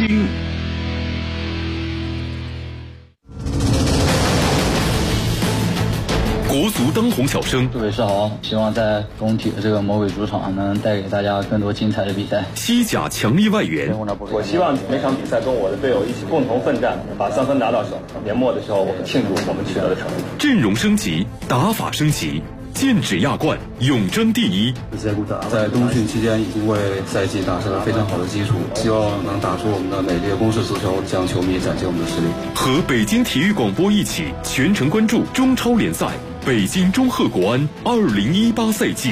听。国足当红小生， 各位是好，希望在工体的这个魔鬼主场能带给大家更多精彩的比赛。 西甲强力外援， 我希望每场比赛跟我的队友一起共同奋战，把3分拿到手。年末的时候，我们庆祝我们取得的成绩。 阵容升级，打法升级，剑指亚冠，永争第一。 在冬训期间已经为赛季打下了非常好的基础，希望能打出我们的美丽的攻势足球，向球迷展现我们的实力。 和北京体育广播一起全程关注中超联赛。北京中赫国安2018赛季。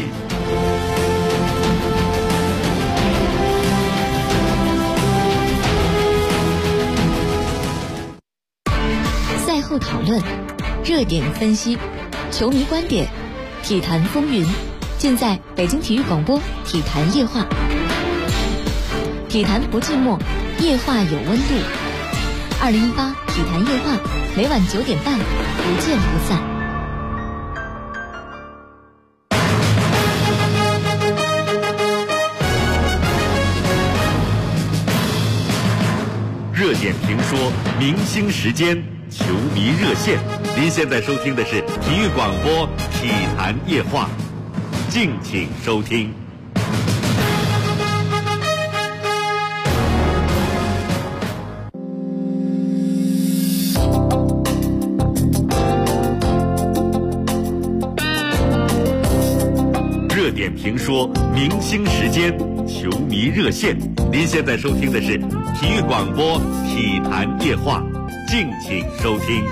赛后讨论，热点分析，球迷观点，体坛风云，尽在北京体育广播体坛夜话。体坛不寂寞，夜话有温度。2018体坛夜话，每晚9点半，不见不散。 热点评说，明星时间，球迷热线。您现在收听的是体育广播体坛夜话，敬请收听。热点评说，明星时间，球迷热线。您现在收听的是体育广播体坛夜话，敬请收听。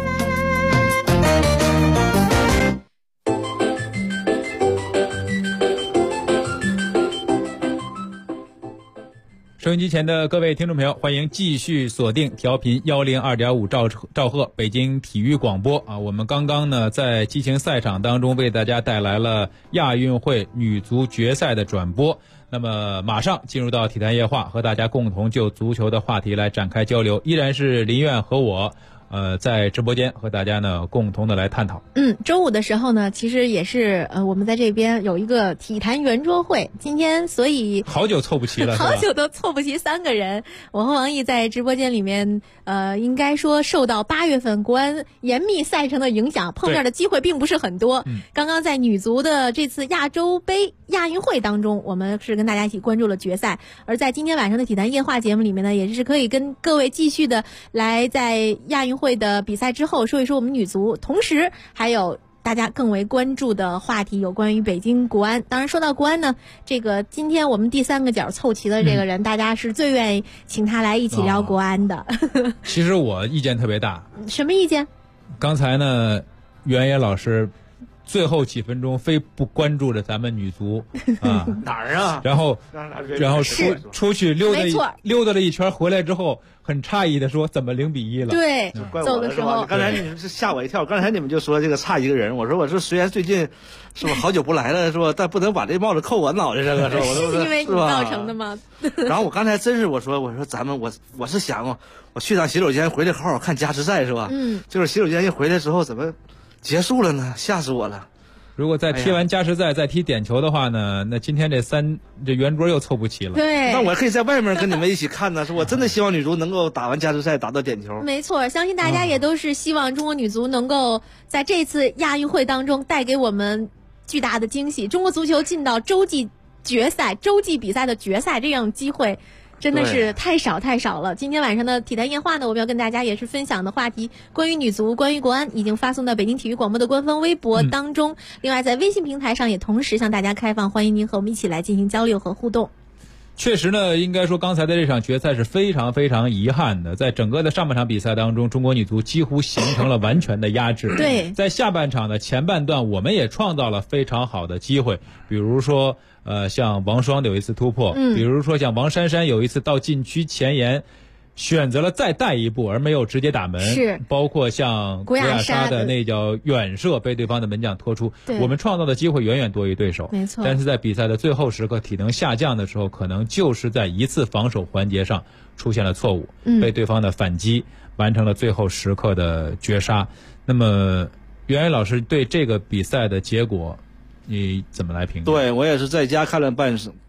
收音机前的各位听众朋友，欢迎继续锁定调频102.5兆赫北京体育广播啊！我们刚刚呢在激情赛场当中为大家带来了亚运会女足决赛的转播。那么马上进入到体坛夜话，和大家共同就足球的话题来展开交流，依然是林苑和我在直播间和大家呢共同的来探讨。 周五的时候呢，其实也是我们在这边有一个体坛圆桌会，今天所以好久凑不齐了， 好久都凑不齐3个人。我和王毅在直播间里面，应该说受到8月份国安严密赛程的影响，碰面的机会并不是很多。刚刚在女足的这次亚洲杯亚运会当中，我们是跟大家一起关注了决赛，而在今天晚上的体坛夜话节目里面呢，也是可以跟各位继续的来在亚运会的比赛之后说一说我们女足，同时还有大家更为关注的话题有关于北京国安。当然说到国安呢，这个今天我们第3个角凑齐的这个人，大家是最愿意请他来一起聊国安的。 其实我意见特别大。 什么意见？刚才呢袁野老师最后几分钟非不关注着咱们女足啊哪儿啊？ 然后出去溜达了一圈，回来之后很诧异的说怎么0-1了？ 对， 走的时候，刚才你们是吓我一跳。刚才你们就说这个差一个人，我说虽然最近是吧好久不来了是吧，但不能把这帽子扣我脑袋上啊，是吧？ 是因为你造成的吗？ 然后我刚才真是我说咱们我是想我去趟洗手间回来好好看加时赛是吧？就是洗手间一回来之后怎么结束了呢？吓死我了！ 如果再踢完加时赛再踢点球的话呢，那今天这圆桌又凑不齐了。 对， 那我可以在外面跟你们一起看呢。是我真的希望女足能够打完加时赛打到点球。 没错，相信大家也都是希望中国女足能够在这次亚运会当中带给我们巨大的惊喜。中国足球进到洲际比赛的决赛，这样机会真的是太少了。今天晚上的体坛夜话呢，我们要跟大家也是分享的话题，关于女足，关于国安，已经发送到北京体育广播的官方微博当中。另外在微信平台上也同时向大家开放，欢迎您和我们一起来进行交流和互动。 确实呢，应该说刚才的这场决赛是非常非常遗憾的，在整个的上半场比赛当中，中国女足几乎形成了完全的压制。 对， 在下半场的前半段，我们也创造了非常好的机会，比如说像王霜有一次突破，比如说像王珊珊有一次到禁区前沿选择了再带一步而没有直接打门， 是包括像古亚莎的那脚远射被对方的门将拖出，我们创造的机会远远多于对手。 没错， 但是在比赛的最后时刻体能下降的时候，可能就是在一次防守环节上出现了错误，被对方的反击完成了最后时刻的绝杀。那么袁野老师对这个比赛的结果你怎么来评价？ 对，我也是在家看了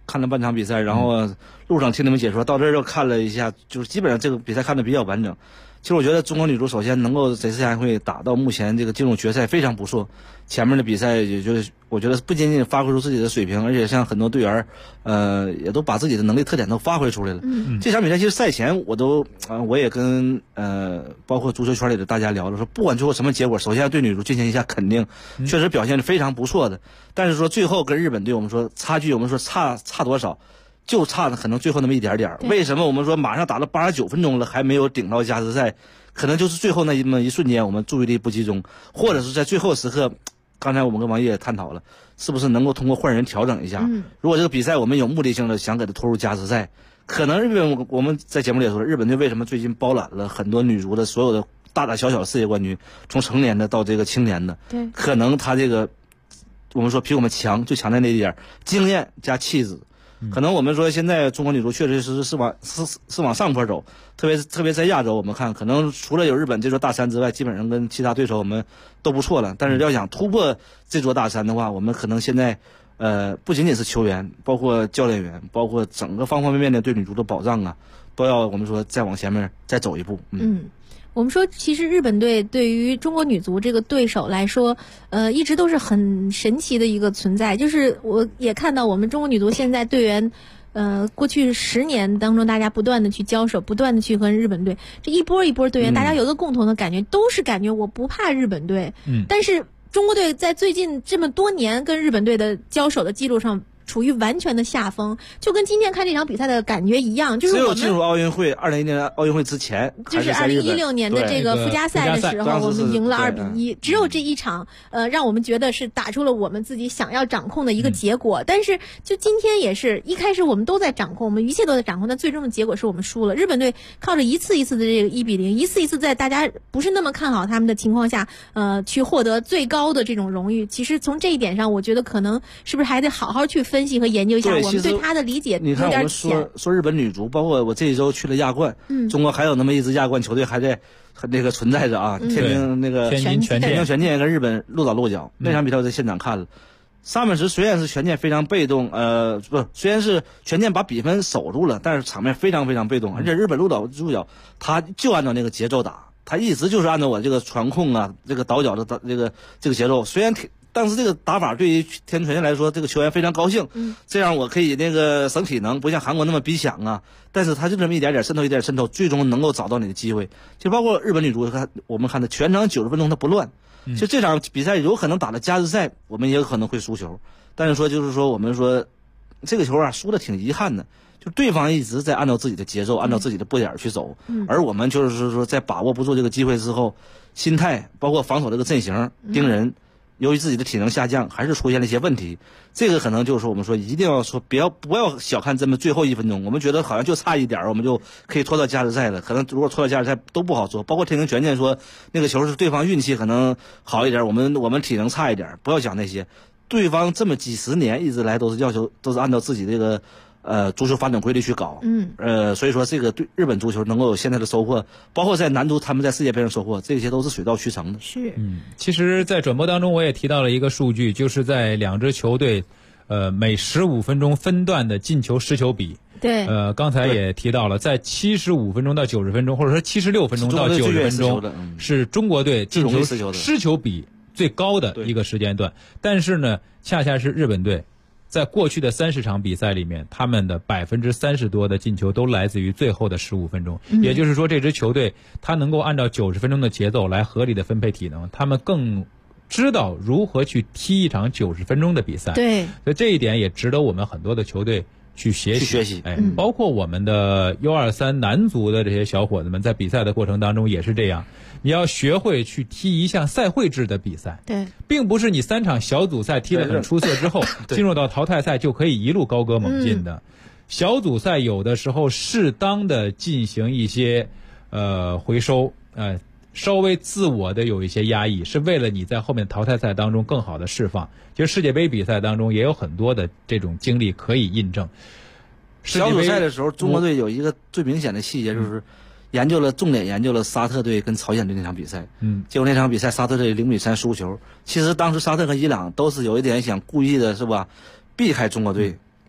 看了半场比赛，然后路上听你们解说，到这儿又看了一下，就是基本上这个比赛看得比较完整。其实我觉得中国女足首先能够这次亚运会打到目前这个进入决赛非常不错，前面的比赛也就是我觉得不仅仅发挥出自己的水平，而且像很多队员也都把自己的能力特点都发挥出来了。这场比赛其实赛前我也跟包括足球圈里的大家聊了，说不管最后什么结果，首先要对女足进行一下肯定，确实表现是非常不错的。但是说最后跟日本队我们说差距，我们说差多少？就差的可能最后那么一点点。为什么我们说马上打了89分钟了还没有顶到加时赛？可能就是最后那么一瞬间我们注意力不集中，或者是在最后时刻，刚才我们跟王烨也探讨了，是不是能够通过换人调整一下？如果这个比赛我们有目的性的想给它拖入加时赛，可能日本我们在节目里也说，日本队为什么最近包揽了很多女足的所有的大大小小世界冠军，从成年的到这个青年的， 对， 可能他这个我们说比我们强，就强在那一点经验加气质。可能我们说现在中国女足确实是往上坡走，特别在亚洲，我们看可能除了有日本这座大山之外，基本上跟其他对手我们都不错了。但是要想突破这座大山的话，我们可能现在不仅仅是球员，包括教练员，包括整个方方面面的对女足的保障啊，都要我们说再往前面再走一步。 我们说，其实日本队对于中国女足这个对手来说，一直都是很神奇的一个存在。就是我也看到我们中国女足现在队员，过去10年当中，大家不断的去交手，不断的去和日本队，这一波一波队员，大家有一个共同的感觉，都是感觉我不怕日本队。但是中国队在最近这么多年跟日本队的交手的记录上，处于完全的下风，就跟今天看这场比赛的感觉一样，就是只有进入奥运会2010年奥运会之前， 就是2016年的这个附加赛的时候，我们赢了2-1，只有这一场，让我们觉得是打出了我们自己想要掌控的一个结果。但是就今天也是一开始我们都在掌控，我们一切都在掌控，但最终的结果是我们输了。日本队靠着一次一次的这个1-0，一次一次在大家不是那么看好他们的情况下，去获得最高的这种荣誉。其实从这一点上，我觉得可能是不是还得好好去分析和研究一下，我们对他的理解有点浅。 你看我们说日本女足，包括我这一周去了亚冠，中国还有那么一支亚冠球队还在那个存在着啊，天津那个天津权健跟日本落倒落脚，那场比赛我在现场看了。上半时虽然是权健非常被动，虽然是权健把比分守住了，但是场面非常非常被动，而且日本落倒落脚，他就按照那个节奏打，他一直就是按照我这个传控啊，这个倒脚的这个节奏，虽然但是这个打法对于天津权健来说，这个球员非常高兴，这样我可以那个省体能，不像韩国那么逼抢啊。但是他就这么一点点渗透，一点点渗透，最终能够找到你的机会。就包括日本女足，我们看的全程90分钟他不乱。就这场比赛有可能打了加时赛，我们也有可能会输球。但是说就是说我们说这个球啊输的挺遗憾的，就对方一直在按照自己的节奏，按照自己的步点去走，而我们就是说在把握不住这个机会之后，心态包括防守这个阵型盯人。由于自己的体能下降，还是出现了一些问题。这个可能就是说，我们说一定要说，不要小看这么最后1分钟。我们觉得好像就差一点，我们就可以拖到加时赛了。可能如果拖到加时赛都不好说。包括天津权健说，那个球是对方运气可能好一点，我们体能差一点。不要讲那些，对方这么几十年一直来都是要求，都是按照自己这个足球发展规律去搞。所以说这个对日本足球能够有现在的收获，包括在男足他们在世界杯上收获，这些都是水到渠成的。 是。 其实在转播当中我也提到了一个数据，就是在两支球队每15分钟分段的进球失球比。 对。 刚才也提到了，在75分钟到90分钟，或者说76分钟到90分钟，是中国队进球失球比最高的一个时间段。但是呢，恰恰是日本队在过去的30场比赛里面，他们的30%多的进球都来自于最后的15分钟。也就是说，这支球队他能够按照90分钟的节奏来合理的分配体能，他们更知道如何去踢一场90分钟的比赛。 对， 所以这一点也值得我们很多的球队去学习。包括我们的U23男足的这些小伙子们，在比赛的过程当中也是这样。你要学会去踢一项赛会制的比赛， 对， 并不是你3场小组赛踢得很出色之后，进入到淘汰赛就可以一路高歌猛进的。小组赛有的时候适当的进行一些回收，稍微自我的有一些压抑，是为了你在后面淘汰赛当中更好的释放。其实世界杯比赛当中也有很多的这种经历可以印证。 小组赛的时候，中国队有一个最明显的细节，就是重点研究了沙特队跟朝鲜队那场比赛。结果那场比赛沙特队0-3输球。其实当时沙特和伊朗都是有一点想故意的是吧，避开中国队。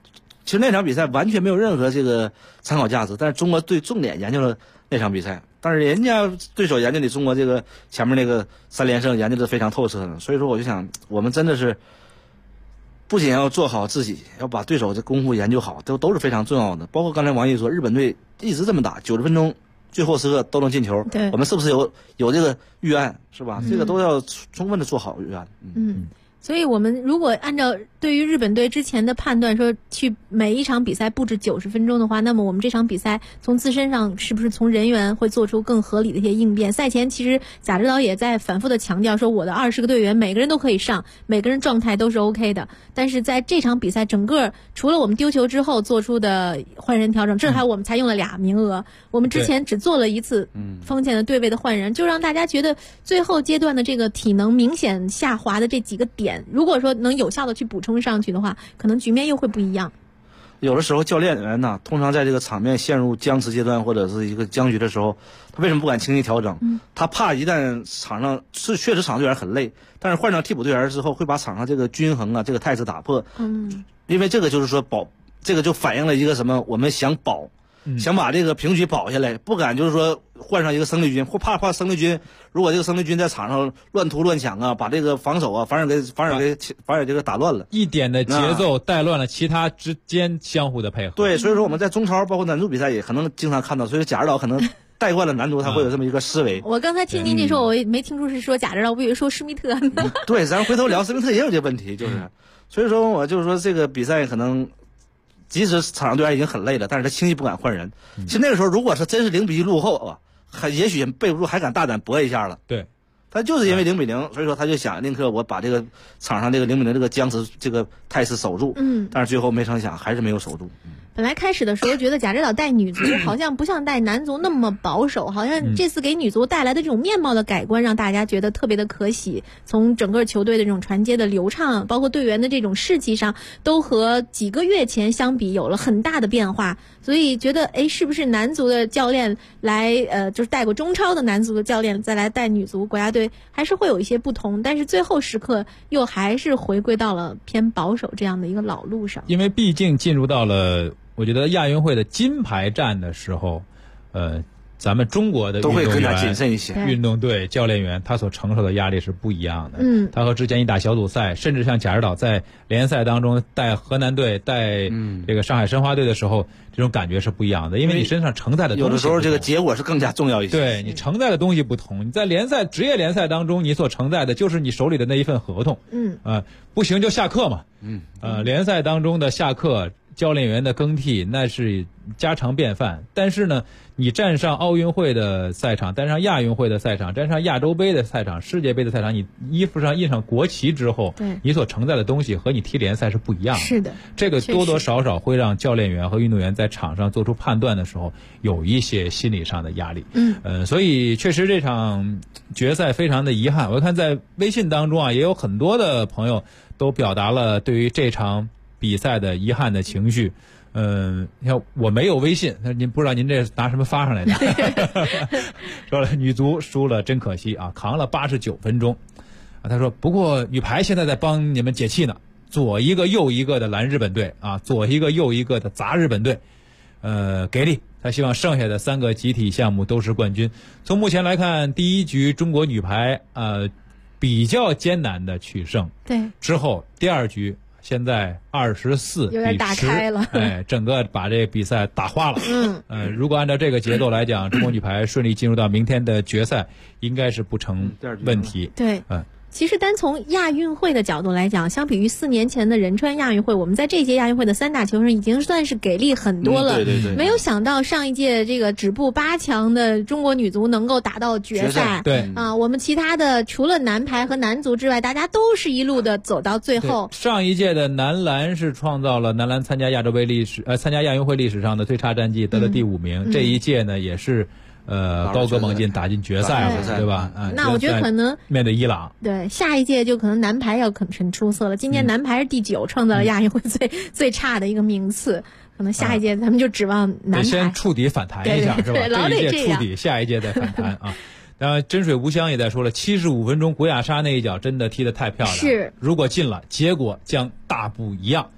其实那场比赛完全没有任何这个参考价值，但是中国队重点研究了那场比赛，但是人家对手研究你中国这个前面那个3连胜研究的非常透彻呢。所以说我就想，我们真的是不仅要做好自己，要把对手的功夫研究好，都是非常重要的。包括刚才王毅说，日本队一直这么打，90分钟最后时刻都能进球， 对， 我们是不是有这个预案，是吧？这个都要充分的做好预案。 所以我们如果按照对于日本队之前的判断说，去每一场比赛布置90分钟的话，那么我们这场比赛从自身上是不是从人员会做出更合理的一些应变？赛前其实贾指导也在反复的强调说，我的20个队员每个人都可以上，每个人状态都是 OK 的。但是在这场比赛整个除了我们丢球之后做出的换人调整，这还我们才用了2名额，我们之前只做了一次锋线的对位的换人，就让大家觉得最后阶段的这个体能明显下滑的这几个点，如果说能有效的去补充上去的话，可能局面又会不一样。 有的时候教练员呢，通常在这个场面陷入僵持阶段或者是一个僵局的时候，他为什么不敢轻易调整？他怕一旦场上是确实场上队员很累，但是换上替补队员之后，会把场上这个均衡啊这个态势打破。因为这个就是说这个就反映了一个什么？我们想想把这个平局保下来，不敢就是说换上一个生力军，或怕生力军，如果这个生力军在场上乱突乱抢啊，把这个防守啊反而这个打乱了， 一点的节奏带乱了其他之间相互的配合。 对，所以说我们在中超包括男足比赛也可能经常看到，所以贾指导可能带惯了男足，他会有这么一个思维。 我刚才听您这说，我没听出是说贾指导，我以为说施密特呢。 对，咱回头聊施密特也有这个问题，就是所以说我就是说这个比赛可能。即使场上队员已经很累了，但是他轻易不敢换人。其实那个时候，如果是真是0-1落后啊，也许备不住还敢大胆搏一下了。 对， 他就是因为0-0，所以说他就想宁可我把这个场上这个0-0这个僵持这个态势守住。但是最后没成想还是没有守住。 本来开始的时候觉得贾指导带女足好像不像带男足那么保守，好像这次给女足带来的这种面貌的改观让大家觉得特别的可喜，从整个球队的这种传接的流畅，包括队员的这种士气上，都和几个月前相比有了很大的变化。所以觉得是不是男足的教练来就是带过中超的男足的教练再来带女足国家队还是会有一些不同，但是最后时刻又还是回归到了偏保守这样的一个老路上。 因为毕竟进入到了我觉得亚运会的金牌战的时候，咱们中国的运动员都会更加谨慎一些， 运动队教练员他所承受的压力是不一样的。他和之前一打小组赛，甚至像贾指导在联赛当中带河南队、带这个上海申花队的时候，这种感觉是不一样的，因为你身上承载的东西有的时候这个结果是更加重要一些。 对，你承载的东西不同，你在职业联赛当中，你所承载的就是你手里的那一份合同。不行就下课嘛。联赛当中的下课。教练员的更替那是家常便饭，但是呢，你站上奥运会的赛场，站上亚运会的赛场，站上亚洲杯的赛场，世界杯的赛场，你衣服上印上国旗之后，你所承载的东西和你踢联赛是不一样的。 是的， 这个多多少少会让教练员和运动员在场上做出判断的时候有一些心理上的压力。所以确实这场决赛非常的遗憾。我看在微信当中啊，也有很多的朋友都表达了对于这场比赛的遗憾的情绪。你看我没有微信，您不知道您这拿什么发上来的？说了女足输了真可惜啊，扛了89分钟啊。他说不过女排现在在帮你们解气呢，左一个右一个的拦日本队啊，左一个右一个的砸日本队，给力。他希望剩下的3个集体项目都是冠军。从目前来看，第一局中国女排比较艰难的取胜， 对， 之后第2局。现在24比10， 有点打开了， 整个把这个比赛打花了。如果按照这个节奏来讲，中国女排顺利进入到明天的决赛，应该是不成问题。 对，其实单从亚运会的角度来讲，相比于4年前的仁川亚运会，我们在这届亚运会的3大球上已经算是给力很多了。 对， 没有想到上一届这个止步8强的中国女足能够打到决赛。 对啊，我们其他的除了男排和男足之外，大家都是一路的走到最后。 上一届的男篮是创造了男篮参加亚洲杯参加亚运会历史上的最差战绩，得了第5名。这一届呢也是。高歌猛进打进决赛了，对吧？ 那我觉得可能面对伊朗， 对下一届就可能男排要很出色了。今年男排是第9，创造了亚运会最差的一个名次。可能下一届咱们就指望男排先触底反弹一下，是吧？ 老得这一届触底，下一届再反弹啊。然后真水无香也在说了，75分钟古雅莎那一脚真的踢得太漂亮， 是， 如果进了，结果将大不一样。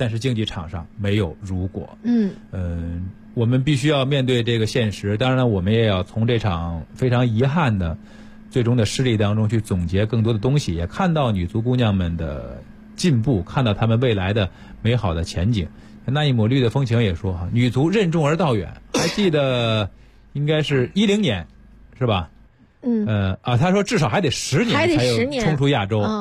但是竞技场上没有如果。我们必须要面对这个现实，当然了，我们也要从这场非常遗憾的最终的失利当中去总结更多的东西，也看到女足姑娘们的进步，看到她们未来的美好的前景。那一抹绿的风情也说，女足任重而道远。还记得应该是10年，是吧？他说至少还得10年才有冲出亚洲。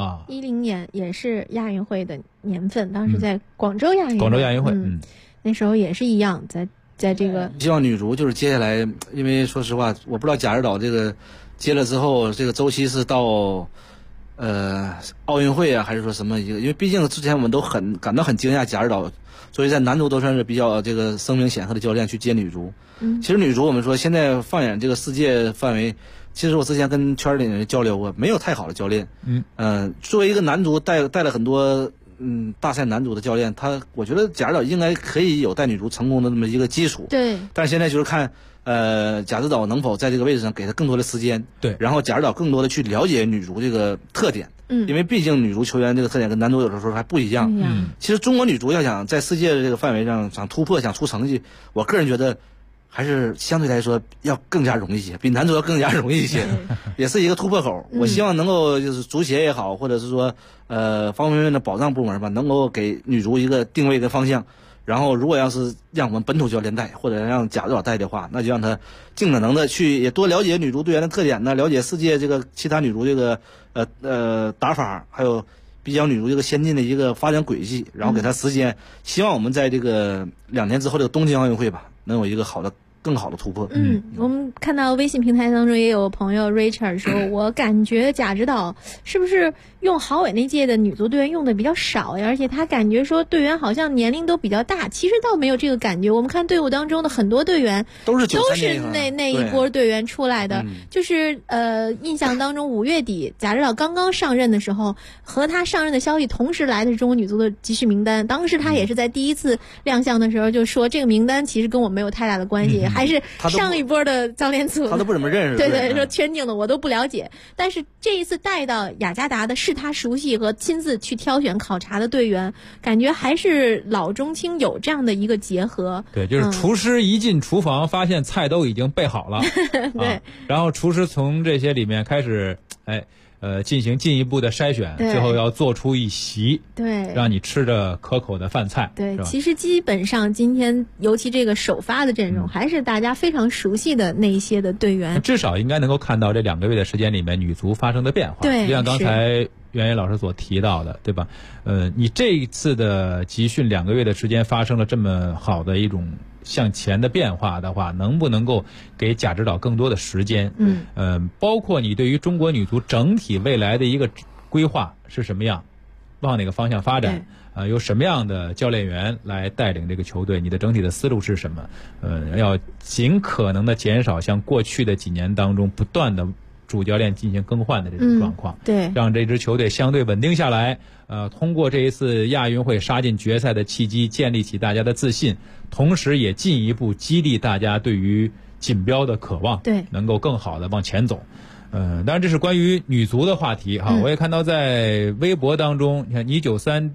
10年也是亚运会的年份，当时在广州亚运会。那时候也是一样，在这个希望女足就是接下来，因为说实话，我不知道贾指导这个接了之后，这个周期是到奥运会啊，还是说什么一个？因为毕竟之前我们都感到很惊讶，贾指导作为在男足都算是比较这个声名显赫的教练去接女足。其实女足我们说现在放眼这个世界范围，其实我之前跟圈里人交流过，没有太好的教练。作为一个男足带了很多大赛男足的教练，我觉得贾指导应该可以有带女足成功的这么一个基础。 对。 但是现在就是看贾指导能否在这个位置上给他更多的时间。 对。然后贾指导更多的去了解女足这个特点。因为毕竟女足球员这个特点跟男足有的时候还不一样。其实中国女足要想在世界的这个范围上想突破、想出成绩，我个人觉得还是相对来说要更加容易一些，比男足要更加容易一些，也是一个突破口。我希望能够就是足协也好，或者是说方方面面的保障部门吧，能够给女足一个定位跟方向。然后如果要是让我们本土教练带，或者让贾指导带的话，那就让他尽可能的去也多了解女足队员的特点呢，了解世界这个其他女足这个打法，还有比较女足这个先进的一个发展轨迹，然后给他时间，希望我们在这个2年之后这个东京奥运会吧，能有一个更好的突破。 我们看到微信平台当中也有朋友 Richard 说，我感觉贾指导是不是用郝伟那届的女足队员用的比较少呀？而且他感觉说队员好像年龄都比较大，其实倒没有这个感觉。我们看队伍当中的很多队员都是那一波队员出来的，就是印象当中5月底贾指导刚刚上任的时候，和他上任的消息同时来的是中国女足的集训名单。当时他也是在第一次亮相的时候就说，这个名单其实跟我没有太大的关系。还是上一波的教练组他都不怎么认识。 对，说圈定的我都不了解。但是这一次带到雅加达的是他熟悉和亲自去挑选考察的队员，感觉还是老中青有这样的一个结合。 对，就是厨师一进厨房发现菜都已经备好了。 对。 然后厨师从这些里面开始进行进一步的筛选，最后要做出一席， 对， 让你吃着可口的饭菜。 对，其实基本上今天尤其这个首发的阵容，还是大家非常熟悉的那一些的队员。 至少应该能够看到这2个月的时间里面女足发生的变化。 对， 就像刚才袁野老师所提到的，对吧？你这一次的集训2个月的时间发生了这么好的一种向前的变化的话，能不能够给贾指导更多的时间？包括你对于中国女足整体未来的一个规划是什么样，往哪个方向发展？由什么样的教练员来带领这个球队？你的整体的思路是什么？要尽可能的减少像过去的几年当中不断的主教练进行更换的这种状况， 对， 让这支球队相对稳定下来。通过这一次亚运会杀进决赛的契机，建立起大家的自信，同时也进一步激励大家对于锦标的渴望， 对， 能够更好的往前走。当然这是关于女足的话题哈。我也看到在微博当中，你看你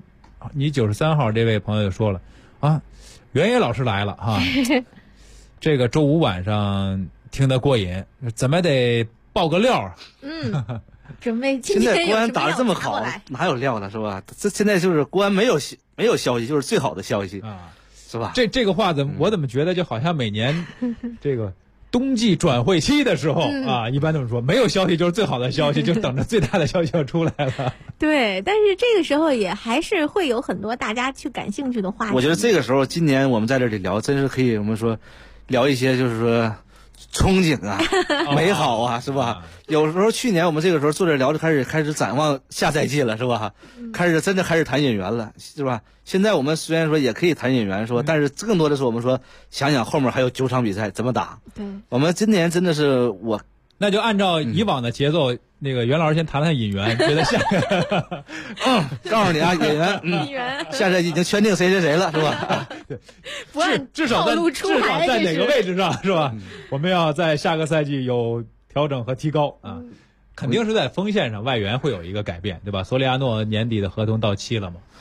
93号这位朋友就说了啊，袁野老师来了哈，这个周5晚上听得过瘾，怎么得爆个料？ 准备现在国安打得这么好，哪有料呢，是吧？这现在就是国安没有消息，就是最好的消息啊，是吧？ 这个话我怎么觉得就好像每年这个冬季转会期的时候啊，一般都是说没有消息就是最好的消息，就等着最大的消息要出来了。 对，但是这个时候也还是会有很多大家去感兴趣的话题。 我觉得这个时候今年我们在这里聊，真是可以我们说聊一些就是说憧憬啊，美好啊，是吧？有时候去年我们这个时候坐这聊着开始展望下赛季了，是吧？真的开始谈引援了，是吧？现在我们虽然说也可以谈引援，是吧？但是更多的是我们说想想后面还有9场比赛怎么打。 对， 我们今年真的是那就按照以往的节奏，那个袁老师先谈谈引援，觉得下告诉你啊，引援，下赛季已经圈定谁了，是吧？ 对，不按至少在哪个位置上，是吧？我们要在下个赛季有调整和提高啊，肯定是在锋线上外援会有一个改变，对吧？索里亚诺年底的合同到期了嘛？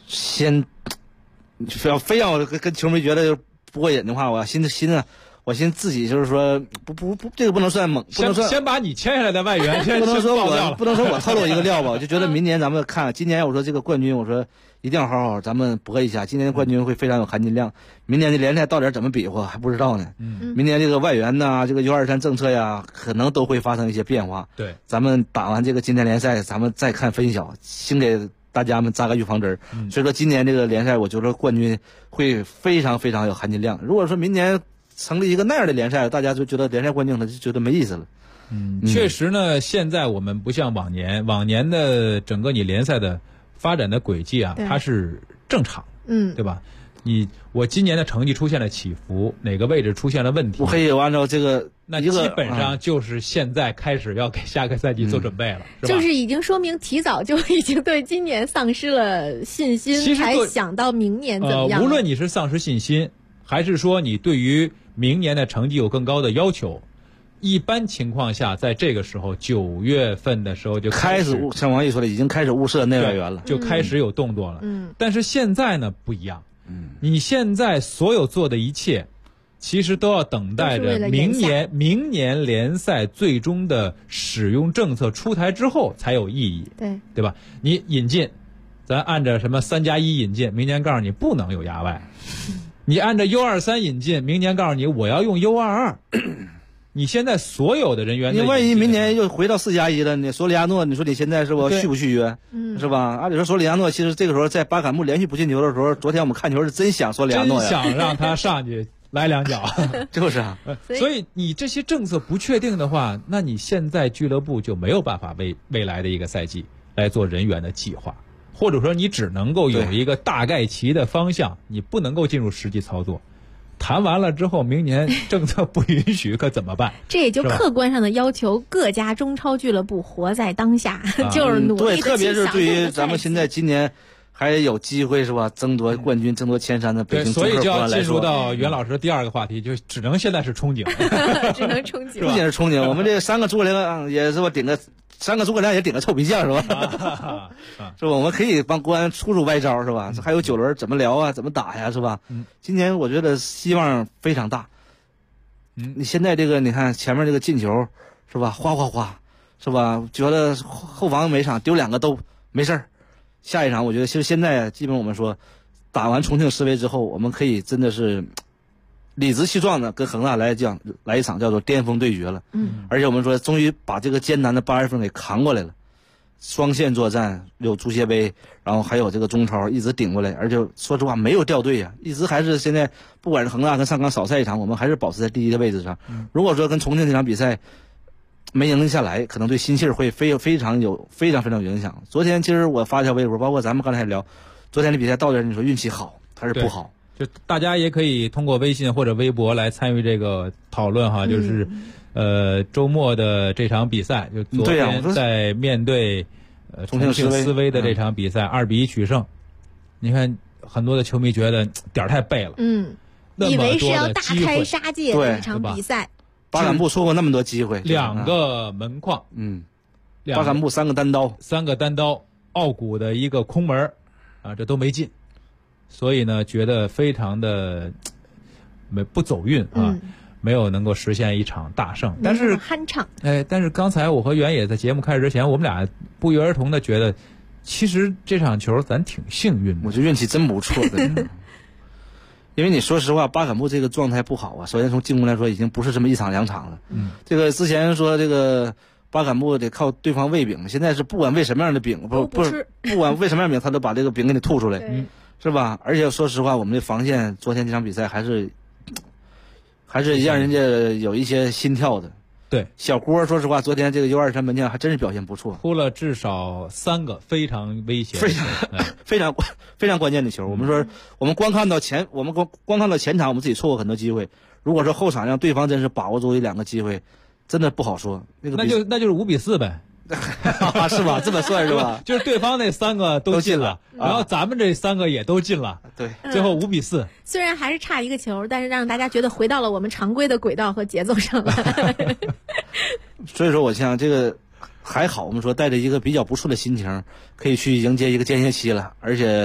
非让我跟球迷觉得不过瘾的话，我寻思自己就是说不，这个不能算猛，不能算先把你签下来的外援不能说我我透露一个料吧，我就觉得明年咱们看，今年我说这个冠军，我说一定要好好咱们搏一下，今年的冠军会非常有含金量，明年的联赛到底怎么比划还不知道呢。明年这个外援呐，这个U23政策呀，可能都会发生一些变化。 对， 咱们打完这个今年联赛，咱们再看分晓，先给大家们扎个预防针。所以说今年这个联赛，我觉得冠军会非常非常有含金量。如果说明年成立一个那样的联赛，大家就觉得联赛冠军了，就觉得没意思了。 确实呢，现在我们不像往年的整个你联赛的发展的轨迹啊，它是正常，对吧？我今年的成绩出现了起伏，哪个位置出现了问题， 我可以按照这个， 那基本上就是现在开始要给下个赛季做准备了，是吧？ 就是已经说明提早就已经对今年丧失了信心，才想到明年怎么样。 无论你是丧失信心，还是说你对于明年的成绩有更高的要求，一般情况下，在这个时候9月份的时候就开始像王毅说的，已经开始物色内外援了， 就开始有动作了。但是现在呢不一样，你现在所有做的一切，其实都要等待着明年联赛最终的使用政策出台之后才有意义，对吧？你引进，咱按照什么3+1引进，明年告诉你不能有亚外。你按照 U23 引进，明年告诉你我要用 U22。你现在所有的人员， 你万一明年又回到4+1了，你索里亚诺，你说你现在是不续不续约？是吧？按理说索里亚诺其实这个时候在巴坎穆连续不进球的时候，昨天我们看球是真想索里亚诺呀， 真想让他上去来2脚， 就是啊。 所以你这些政策不确定的话，那你现在俱乐部就没有办法为未来的一个赛季来做人员的计划。或者说你只能够有一个大概齐的方向，你不能够进入实际操作。谈完了之后，明年政策不允许，可怎么办？ 这也就客观上的要求各家中超俱乐部活在当下，就是努力的去特别是对于咱们现在今年还有机会是吧，争夺冠军、争夺前3的北京中赫国安来说， 所以就要进入到袁老师的第2个话题，就只能现在是憧憬， 只能憧憬， 不仅是憧憬，我们这3个诸葛亮也是吧，3个诸葛亮也顶个臭皮匠是吧？是吧？我们可以帮国安出歪招是吧？还有9轮怎么聊啊？怎么打呀？是吧？今年我觉得希望非常大。你现在这个你看前面这个进球是吧？哗哗哗是吧？觉得后防每场丢2个都没事儿。下一场我觉得其实现在基本我们说打完重庆斯威之后，我们可以真的是理直气壮的跟恒大来一场叫做巅峰对决了。而且我们说终于把这个艰难的8月份给扛过来了，双线作战，有足协杯，然后还有这个中超一直顶过来，而且说实话没有掉队呀，一直还是现在不管是恒大跟上港少赛一场，我们还是保持在第1的位置上。如果说跟重庆这场比赛没赢下来，可能对心气会非常有影响。昨天其实我发条微博，包括咱们刚才聊，昨天的比赛到底你说运气好还是不好？ 就大家也可以通过微信或者微博来参与这个讨论哈，就是周末的这场比赛，就昨天在面对重庆斯威的这场比赛2-1取胜。你看很多的球迷觉得点儿太背了， 以为是要大开杀戒的一场比赛。 巴坎布错过那么多机会 ，2个门框， 巴坎布3个单刀，奥古的1个空门啊，这都没进。所以呢，觉得非常的不走运啊，没有能够实现一场大胜。但是酣畅， 但是刚才我和袁野在节目开始之前，我们俩不约而同的觉得，其实这场球咱挺幸运的。 我觉得运气真不错的，因为你说实话，巴坎布这个状态不好啊。首先从进攻来说，已经不是这么1场2场了。这个之前说这个巴坎布得靠对方喂饼，现在是不管喂什么样的饼，不管喂什么样的饼，他都把这个饼给你吐出来。是吧？而且说实话，我们的防线昨天这场比赛还是让人家有一些心跳的。 对， 小郭说实话，昨天这个U23门将还真是表现不错， 扑了至少3个非常危险、 非常关键的球。我们说，我们光看到前场，我们自己错过很多机会。如果说后场让对方真是把握住1-2个机会，真的不好说。 那就是5-4呗。 是吧？这么算是吧？ 就是对方那3个都进了，然后咱们这3个也都进了， 对， 最后5-4。 虽然还是差1个球，但是让大家觉得回到了我们常规的轨道和节奏上了。 所以说，我想这个还好，我们说带着一个比较不错的心情，可以去迎接一个间歇期了。而且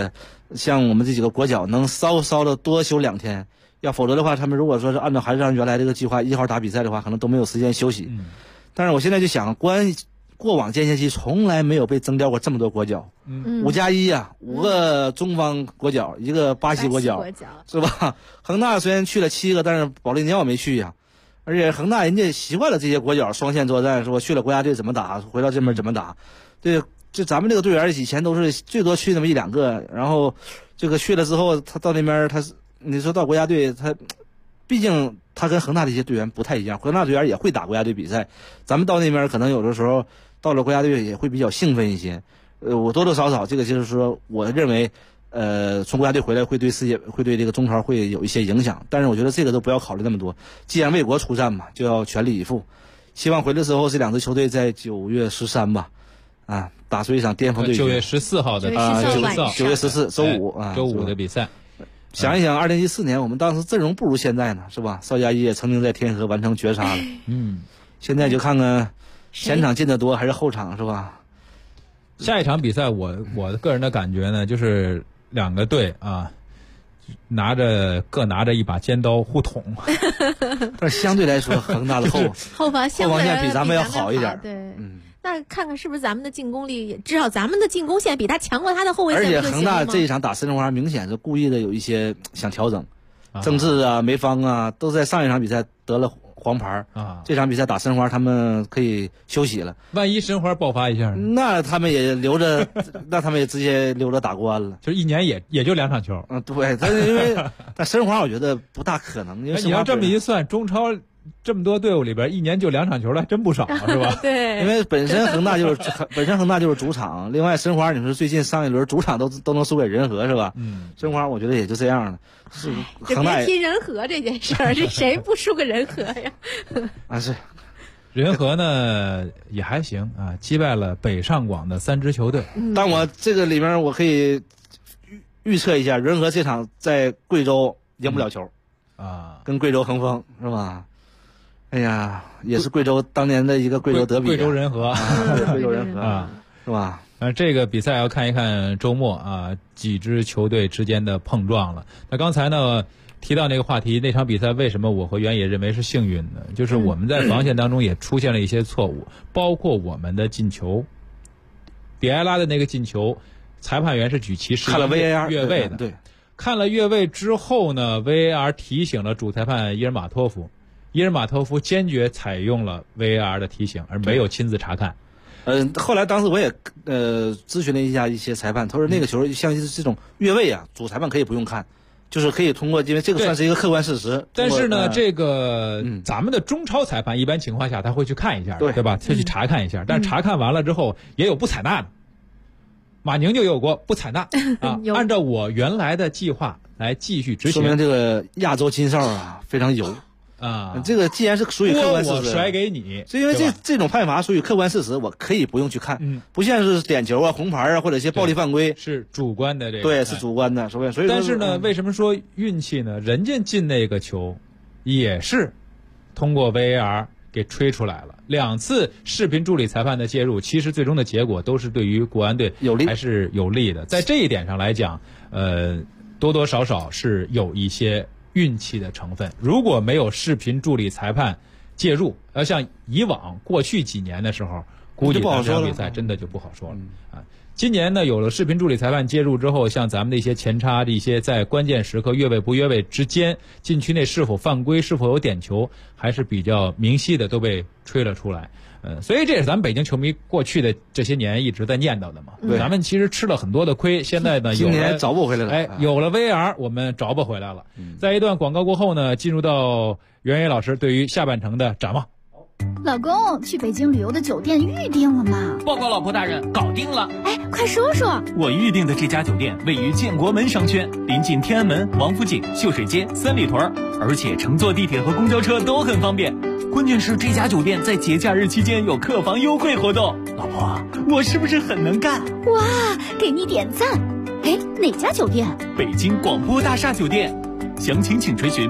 像我们这几个国脚能稍的多休2天，要否则的话，他们如果说是还是按原来这个计划1号打比赛的话，可能都没有时间休息。但是我现在就想，过往间歇期从来没有被征调过这么多国脚，5+1啊，5个中方国脚，1个巴西国脚，是吧？恒大虽然去了7个，但是保利尼奥没去呀。而且恒大人家习惯了这些国脚双线作战，说去了国家队怎么打，回到这边怎么打。对，就咱们这个队员以前都是最多去那么1-2个，然后这个去了之后，他到那边你说到国家队，毕竟他跟恒大的一些队员不太一样，恒大队员也会打国家队比赛，咱们到那边可能有的时候到了国家队也会比较兴奋一些。我多多少少这个就是说，我认为从国家队回来会对这个中超会有一些影响，但是我觉得这个都不要考虑那么多，既然为国出战嘛，就要全力以赴。希望回来的时候这2支球队在9月13吧，打出一场巅峰对决。 9月14号的 9月14周五周五的比赛。 想一想，2014年我们当时阵容不如现在呢，是吧？邵佳一也曾经在天河完成绝杀了。现在就看看前场进的多还是后场，是吧？ 下一场比赛我个人的感觉呢，就是2个队啊，各拿着一把尖刀互捅。 但是相对来说，恒大的后防线比咱们要好一点。 对，那看看是不是咱们的进攻力，至少咱们的进攻线比他强过他的后卫线。 而且恒大这一场打申花明显是故意的有一些想调整，郑智啊、梅芳啊都在上一场比赛得了黄牌这场比赛打申花他们可以休息了。 万一申花爆发一下呢？ 那他们也留着，那他们也直接留着打官了。 就一年也就2场球。 对，但是因为但申花我觉得不大可能，因为你要这么一算，中超这么多队伍里边，一年就2场球了，还真不少，是吧？ 对， 因为本身恒大就是主场，另外申花你说最近上一轮主场都能输给人和，是吧？申花我觉得也就这样了。是恒大别提人和这件事儿，这谁不输个人和呀？ 是人和呢也还行啊，击败了北上广的3支球队。 但我这个里面我可以预测一下，人和这场在贵州赢不了球跟贵州恒丰，是吧？哎呀，也是贵州当年的一个贵州德比， 贵州人和， 贵州人和是吧？ 这个比赛要看一看周末几支球队之间的碰撞了。那刚才呢提到那个话题，那场比赛为什么我和袁也认为是幸运呢？就是我们在防线当中也出现了一些错误，包括我们的进球，比埃拉的那个进球，裁判员是举旗示意看了 VAR 越位的， 对， 看了越位之后呢 ，VAR 提醒了主裁判伊尔马托夫。伊尔马托夫坚决采用了 VAR 的提醒，而没有亲自查看。 后来当时我也咨询了一些裁判，他说那个球像这种越位主裁判可以不用看，就是可以通过，因为这个算是一个客观事实。 但是呢，这个咱们的中超裁判一般情况下他会去看一下，对吧？他去查看一下，但是查看完了之后也有不采纳的。马宁就有过不采纳按照我原来的计划来继续执行。 说明这个亚洲金哨非常油。这个既然是属于客观事实， 我甩给你， 是因为这种判罚属于客观事实，我可以不用去看，不像是点球红牌或者一些暴力犯规是主观的这个， 对，是主观的，所以但是呢，为什么说运气呢？人家进那个球也是通过 VAR 给吹出来了，2次视频助理裁判的介入，其实最终的结果都是对于国安队还是有利的。在这一点上来讲，多多少少是有一些运气的成分。如果没有视频助理裁判介入，像以往过去几年的时候，估计这场比赛真的就不好说了今年呢，有了视频助理裁判介入之后，像咱们的一些前插，这些在关键时刻越位不越位之间，禁区内是否犯规，是否有点球，还是比较明晰的，都被吹了出来。所以这也是咱们北京球迷过去的这些年一直在念叨的嘛。咱们其实吃了很多的亏，现在呢今年找不回来了。 有了 VAR， 我们找不回来了。在一段广告过后呢，进入到袁野老师对于下半程的展望。 老公，去北京旅游的酒店预定了吗？ 报告老婆大人，搞定了。 哎，快说说。 我预定的这家酒店位于建国门商圈，临近天安门、王府井、秀水街、三里屯，而且乘坐地铁和公交车都很方便。关键是这家酒店在节假日期间有客房优惠活动。老婆，我是不是很能干？ 哇，给你点赞。哎，哪家酒店？ 北京广播大厦酒店。详情请垂询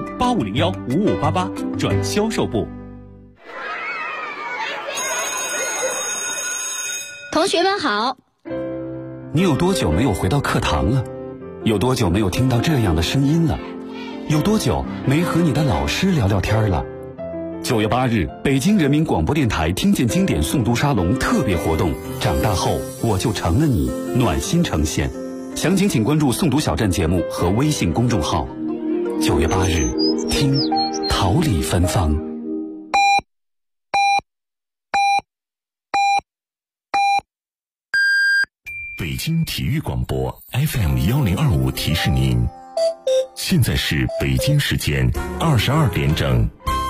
8501-5588转销售部。 同学们好。 你有多久没有回到课堂了？ 有多久没有听到这样的声音了？有多久没和你的老师聊聊天了？9月8日，北京人民广播电台听见经典诵读沙龙特别活动，长大后我就成了你，暖心呈现。详情请关注诵读小站节目和微信公众号。9月8日，听桃李芬芳。 北京体育广播 FM1025提示您，现在是北京时间22点整。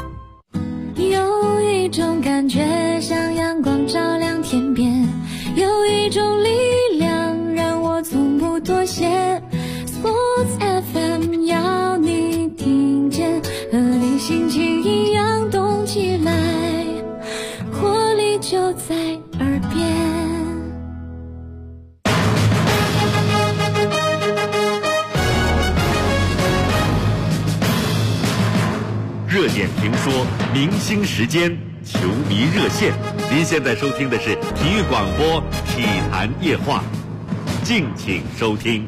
有一种感觉像阳光照亮天边，有一种力量让我从不妥协。 Sports FM 要你听见，和你心情一样动起来，活力就在耳边。 热点评说，明星时间，球迷热线。您现在收听的是体育广播体坛夜话，敬请收听。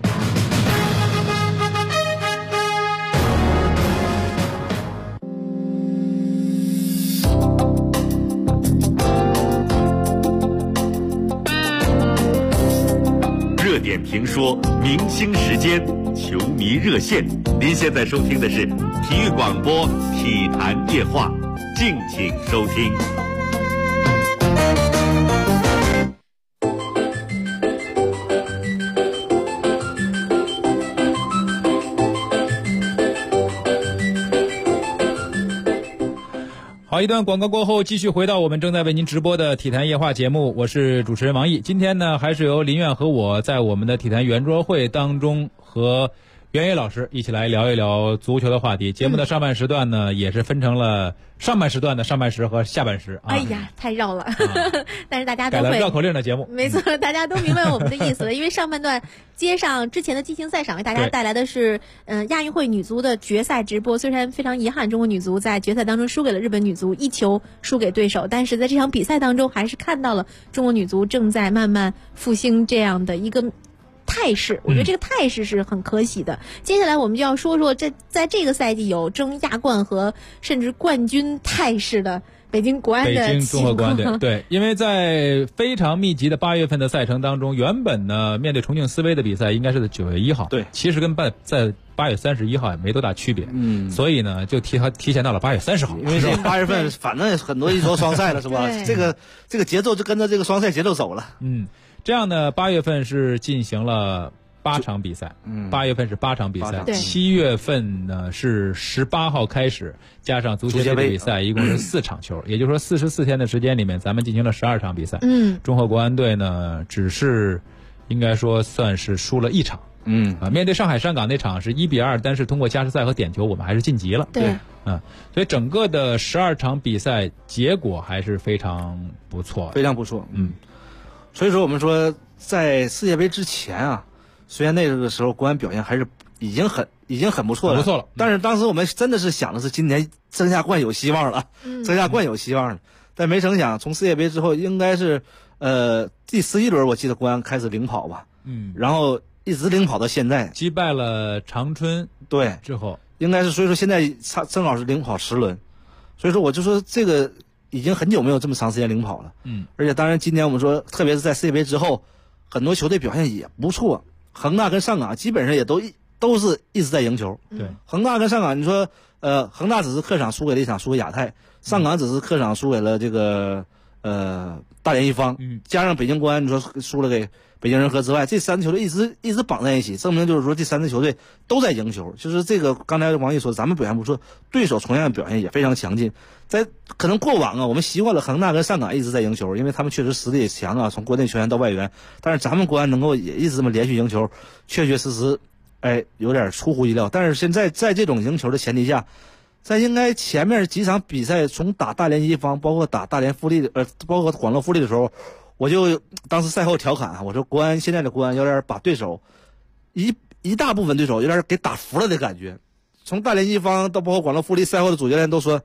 热点评说，明星时间，球迷热线。您现在收听的是体育广播体坛夜话，敬请收听。 好，一段广告过后，继续回到我们正在为您直播的体坛夜话节目，我是主持人王毅。今天呢，还是由林苑和我在我们的体坛圆桌会当中和袁野老师一起来聊一聊足球的话题。节目的上半时段呢，也是分成了上半时段的上半时和下半时。 哎呀，太绕了，但是大家都会改了绕口令的节目。 没错，大家都明白我们的意思了。因为上半段接上之前的激情赛场，为大家带来的是亚运会女足的决赛直播。虽然非常遗憾，中国女足在决赛当中输给了日本女足，1球输给对手，但是在这场比赛当中，还是看到了中国女足正在慢慢复兴这样的一个态势。我觉得这个态势是很可喜的。接下来我们就要说说在这个赛季有争亚冠和甚至冠军态势的北京国安的北京综合国安队。对，因为在非常密集的8月份的赛程当中，原本呢面对重庆斯威的比赛应该是在9月1号，对，其实跟在8月31号也没多大区别，所以呢就提前到了8月30号， 因为这8月份反正很多一说双赛了，是吧？这个节奏就跟着这个双赛节奏走了。 这样呢，8月份是进行了8场比赛，8月份是8场比赛，7月份呢是18号开始，加上足协杯的比赛，一共是4场球，也就是说44天的时间里面，咱们进行了12场比赛。中赫国安队呢，只是应该说算是输了1场。面对上海上港那场是1比2，但是通过加时赛和点球，我们还是晋级了。 对， 所以整个的12场比赛结果还是非常不错， 非常不错。所以说我们说在世界杯之前啊，虽然那个时候国安表现还是已经很不错了，但是当时我们真的是想的是今年争亚冠有希望了，争亚冠有希望了，但没成想从世界杯之后应该是第11轮我记得国安开始领跑吧，然后一直领跑到现在， 击败了长春， 对， 之后应该是，所以说现在正好是领跑10轮，所以说我就说这个已经很久没有这么长时间领跑了。而且当然今年我们说，特别是在世界杯之后，很多球队表现也不错，恒大跟上港基本上也都是一直在赢球。 对， 恒大跟上港，你说恒大只是客场输给了一场，输给亚泰，上港只是客场输给了这个大连一方，加上北京国安，你说输了给北京人和之外，这3支球队一直绑在一起，证明就是说这3支球队都在赢球。就是这个刚才王毅说，咱们表现不错，对手同样表现也非常强劲。在可能过往啊，我们习惯了恒大跟上港一直在赢球，因为他们确实实力也强啊，从国内球员到外援。但是咱们国安能够也一直这么连续赢球，确确实实，有点出乎意料。但是现在在这种赢球的前提下，在应该前面几场比赛，从打大连一方，包括打大连富力包括广乐富力的时候，我就当时赛后调侃啊，我说现在的国安有点把对手一大部分对手有点给打服了的感觉。从大连一方到包括广乐富力，赛后的主教练都说，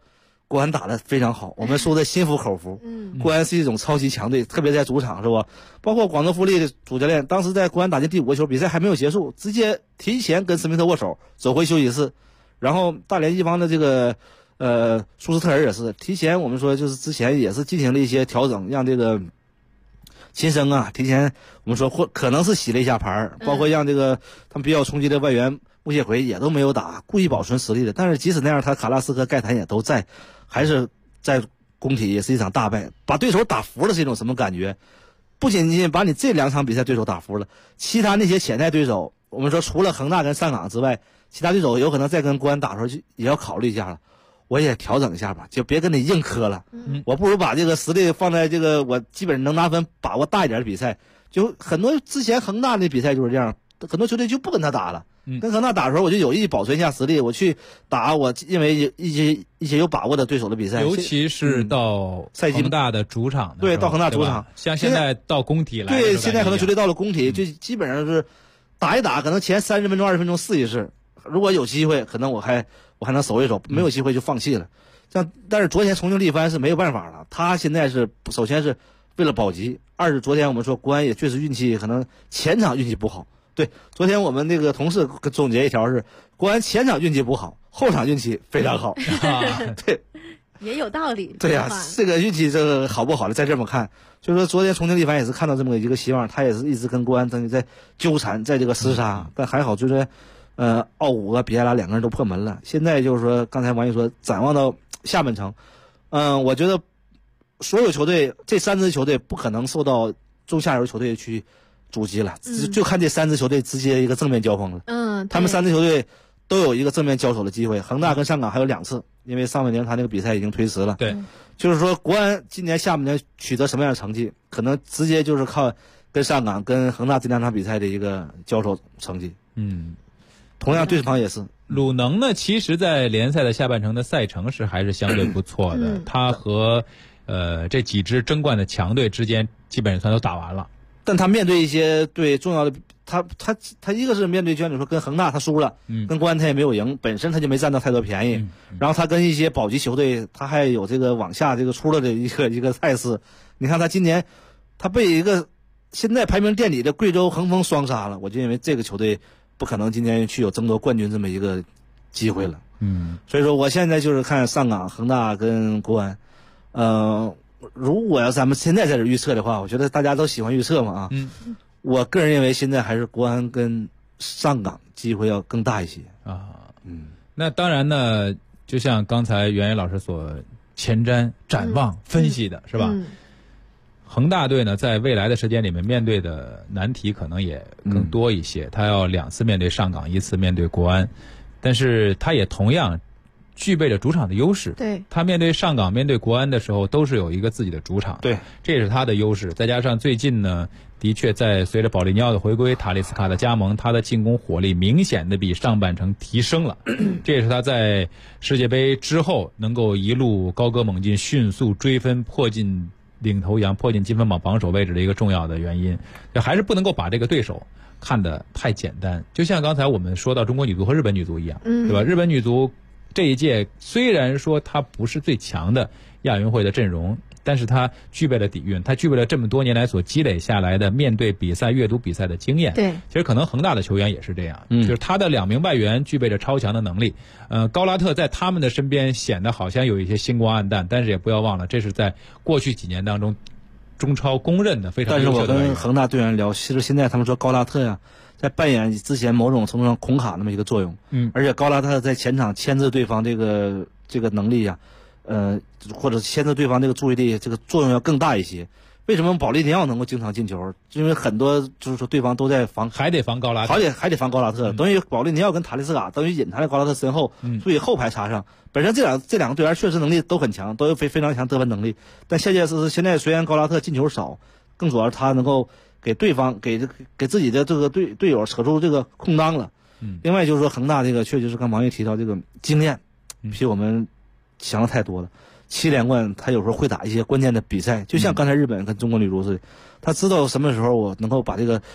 国安打得非常好，我们说的心服口服。国安是一种超级强队，特别在主场是吧？包括广州富力的主教练，当时在国安打进第5个球，比赛还没有结束，直接提前跟斯密特握手，走回休息室。然后大连一方的这个舒斯特尔也是提前，我们说就是之前也是进行了一些调整，让这个秦升啊提前我们说可能是洗了一下牌，包括让这个他们比较冲击的外援穆谢奎也都没有打，故意保存实力的。但是即使那样，他卡拉斯和盖坦也都在，还是在工体也是一场大败，把对手打服了是一种什么感觉？不仅仅把你这2场比赛对手打服了，其他那些潜在对手，我们说除了恒大跟上港之外，其他对手有可能再跟国安打出去，也要考虑一下了。我也调整一下吧，就别跟你硬磕了。我不如把这个实力放在这个我基本上能拿分、把握大一点的比赛。就很多之前恒大的比赛就是这样，很多球队就不跟他打了。跟恒大打的时候，我就有意保存一下实力，我去打我认为一些有把握的对手的比赛。 尤其是到恒大的主场， 对，到恒大主场， 像现在到工体来， 对，现在很多球队到了工体，就基本上是打一打，可能前30分钟、20分钟试一试，如果有机会，可能我还能守一守，没有机会就放弃了。但是昨天重庆力帆是没有办法了，他现在是首先是为了保级，二是昨天我们说国安也确实运气可能前场运气不好。对，昨天我们那个同事总结一条是，国安前场运气不好，后场运气非常好。对， 也有道理。 对呀，这个运气这个好不好的，再这么看，就是说昨天重庆力帆也是看到这么一个希望，他也是一直跟国安在纠缠，在这个厮杀，但还好就是。奥武和比埃拉2个人都破门了。现在就是说，刚才王毅说，展望到下半程，我觉得所有球队这3支球队不可能受到中下游球队去阻击了，就看这3支球队直接一个正面交锋了。他们3支球队都有一个正面交手的机会。恒大跟上港还有2次，因为上半年他那个比赛已经推迟了。 对， 就是说国安今年下半年取得什么样的成绩，可能直接就是靠跟上港、跟恒大这2场比赛的一个交手成绩。同样对方也是鲁能呢，其实在联赛的下半程的赛程是还是相对不错的，他和这几支争冠的强队之间基本上都打完了， 但他面对一些对重要的，他一个是面对就像你说跟恒大他输了，跟国安他也没有赢，本身他就没占到太多便宜，然后他跟一些保级球队他还有这个往下这个出了的一个赛事，你看他今年他被一个现在排名垫底的贵州恒丰双杀了，我就认为这个球队不可能今年去有争夺冠军这么一个机会了。所以说我现在就是看上港、恒大跟国安。如果要咱们现在在这预测的话，我觉得大家都喜欢预测嘛啊。我个人认为现在还是国安跟上港机会要更大一些啊。 那当然呢，就像刚才袁老师所前瞻、展望、分析的是吧？恒大队呢，在未来的时间里面面对的难题可能也更多一些，他要2次面对上港，1次面对国安，但是他也同样具备着主场的优势。 对， 他面对上港、面对国安的时候，都是有一个自己的主场。 对， 这也是他的优势。再加上最近呢，的确在随着保利尼奥的回归、塔利斯卡的加盟，他的进攻火力明显的比上半程提升了。这也是他在世界杯之后能够一路高歌猛进、迅速追分、迫近领头羊、迫近积分榜榜首位置的一个重要的原因。还是不能够把这个对手看得太简单。就像刚才我们说到中国女足和日本女足一样，对吧？日本女足这一届虽然说它不是最强的亚运会的阵容，但是它具备了底蕴，它具备了这么多年来所积累下来的面对比赛、阅读比赛的经验。 对， 其实可能恒大的球员也是这样，就是他的2名外援具备着超强的能力。高拉特在他们的身边显得好像有一些星光暗淡，但是也不要忘了，这是在过去几年当中中超公认的非常优秀的。 但是我跟恒大队员聊，其实现在他们说高拉特呀，在扮演之前某种程度上孔卡那么一个作用。而且高拉特在前场牵制对方这个能力呀，或者牵制对方这个注意力，这个作用要更大一些。为什么保利尼奥能够经常进球？因为很多就是说对方都在防， 还得防高拉特， 还得防高拉特。等于保利尼奥跟塔利斯卡等于隐藏在高拉特身后，注意后排插上。本身这两个队员确实能力都很强，都有非常强得分能力。但现在虽然高拉特进球少，更主要是他能够给对方给自己的这个队友扯出这个空当了。另外就是说恒大这个确实是刚王毅提到这个经验，比我们强的太多了。7连冠，他有时候会打一些关键的比赛，就像刚才日本跟中国女足似的，他知道什么时候我能够把这个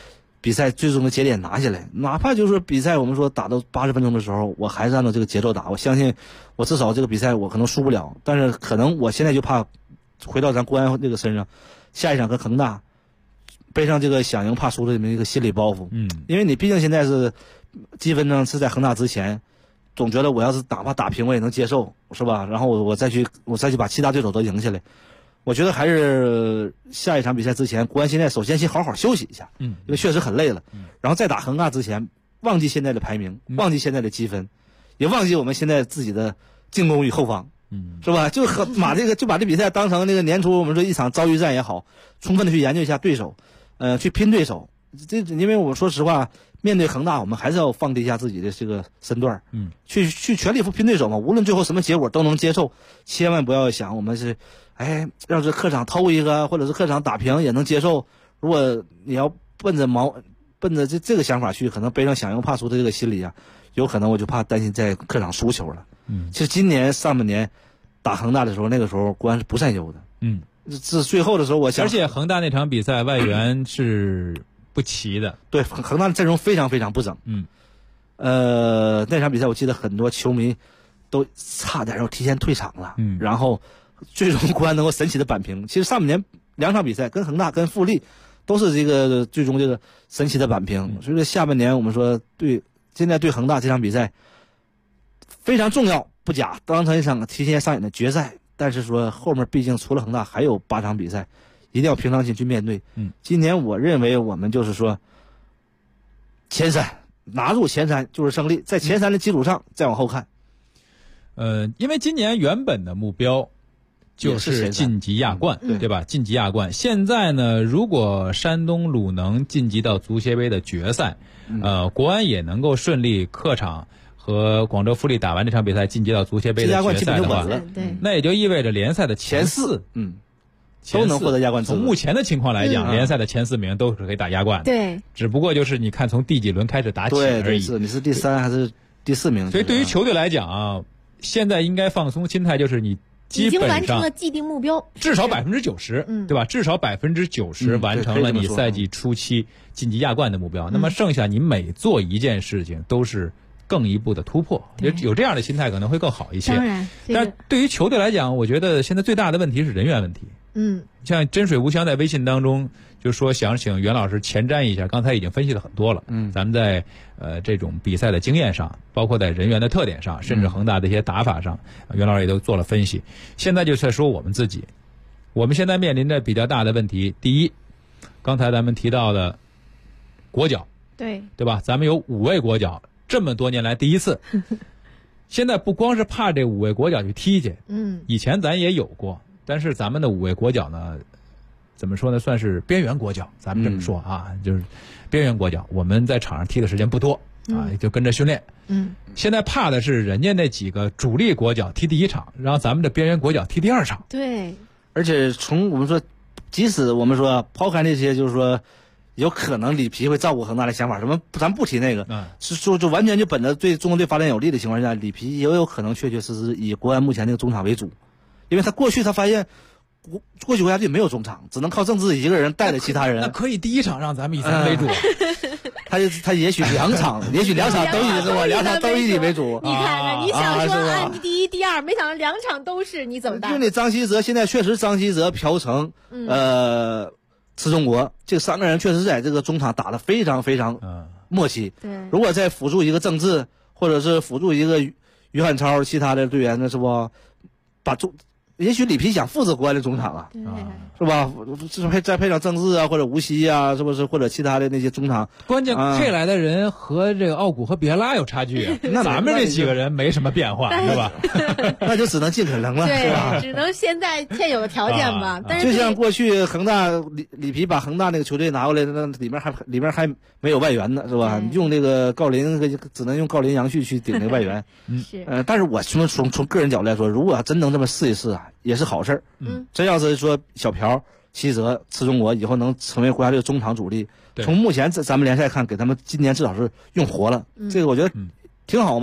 比赛最终的节点拿下来。哪怕就是说比赛我们说打到80分钟的时候，我还是按照这个节奏打，我相信我至少这个比赛我可能输不了，但是可能我现在就怕回到咱国安这个身上，下一场跟恒大背上这个想赢怕输的这么一个心理包袱。因为你毕竟现在是积分呢是在恒大之前，总觉得我要是哪怕打平我也能接受，是吧？然后我再去把其他对手都赢下来。我觉得还是下一场比赛之前，国安现在首先先好好休息一下，因为确实很累了。然后在打恒大之前，忘记现在的排名，忘记现在的积分，也忘记我们现在自己的进攻与后防，是吧？就把这比赛当成那个年初我们说一场遭遇战也好，充分的去研究一下对手，去拼对手。因为我说实话，面对恒大，我们还是要放低一下自己的这个身段，去全力拼对手嘛。无论最后什么结果都能接受，千万不要想我们是，要是客场偷一个，或者是客场打平也能接受。如果你要奔着这个想法去，可能背上想赢怕输的这个心理啊，有可能我就担心在客场输球了。其实今年上半年打恒大的时候，那个时候国安是不占优的。这最后的时候，我想， 而且恒大那场比赛外援是不齐的， 对，恒大的阵容非常非常不整。那场比赛我记得很多球迷都差点要提前退场了。然后最终国安能够神奇的扳平。其实上半年2场比赛跟恒大跟富力都是这个最终这个神奇的扳平。所以说下半年我们说现在对恒大这场比赛非常重要不假，当成一场提前上演的决赛。但是说后面毕竟除了恒大还有8场比赛，一定要平常心去面对。今年我认为我们就是说前3拿入前3就是胜利，在前3的基础上再往后看。 因为今年原本的目标就是晋级亚冠，对吧？晋级亚冠。现在呢，如果山东鲁能晋级到足协杯的决赛，国安也能够顺利客场和广州富力打完这场比赛晋级到足协杯的决赛的话，那也就意味着联赛的前4， 都能获得亚冠资格。 从目前的情况来讲，联赛的前4名都是可以打亚冠的。 对， 只不过就是你看从第几轮开始打起而已。 你是第3还是第4名？ 所以对于球队来讲啊，现在应该放松心态，就是你基本上已经完成了既定目标， 至少90%，对吧？至少90%完成了你赛季初期晋级亚冠的目标。那么剩下你每做一件事情都是更一步的突破，有这样的心态可能会更好一些。 当然， 但对于球队来讲，我觉得现在最大的问题是人员问题。像真水无香在微信当中就说想请袁老师前瞻一下，刚才已经分析了很多了。咱们在这种比赛的经验上，包括在人员的特点上，甚至恒大的一些打法上，袁老师也都做了分析。现在就在说我们自己，我们现在面临着比较大的问题。第一，刚才咱们提到的国脚，对吧？咱们有5位国脚，这么多年来第一次。现在不光是怕这5位国脚去踢去，以前咱也有过。但是咱们的5位国脚呢，怎么说呢？算是边缘国脚，咱们这么说啊，就是边缘国脚。我们在场上踢的时间不多啊，就跟着训练。现在怕的是人家那几个主力国脚踢第1场，然后咱们的边缘国脚踢第2场。 对， 而且从我们说，即使我们说抛开那些，就是说有可能里皮会照顾恒大的想法，什么咱不提那个，是说就完全就本着对中国队发展有利的情况下，里皮也有可能确确实实以国安目前这个中场为主。因为他过去他发现过去国家队没有中场，只能靠郑智一个人带着其他人。 那可以第1场让咱们以3为主。 他也许2场，也许2场都以2场都以你为主。 你看看，你想说你第1、第2，没想到2场都是，你怎么办？ 就那张稀哲，现在确实张稀哲、朴成、池忠国这3个人确实在这个中场打得非常非常默契。如果再辅助一个郑智，或者是辅助一个于汉超，其他的队员呢，是不把也许里皮想复制国安的中场啊，是吧？再配上郑智啊，或者吴曦啊，是不是？或者其他的那些中场， 关键配来的人和这个奥古和别拉有差距啊。那咱们这几个人没什么变化，是吧？ 那就只能尽可能了，是吧？ 只能现在现有的条件吧。但是就像过去恒大里皮把恒大那个球队拿过来，那里面还没有外援呢，是吧？用这个郜林，只能用郜林、杨旭去顶那个外援。但是我从个人角度来说，如果真能这么试一试啊，也是好事儿。真要是说小朴、稀哲、池忠国以后能成为国家队中场主力，从目前咱们联赛看，给他们今年至少是用活了。这个我觉得挺好嘛。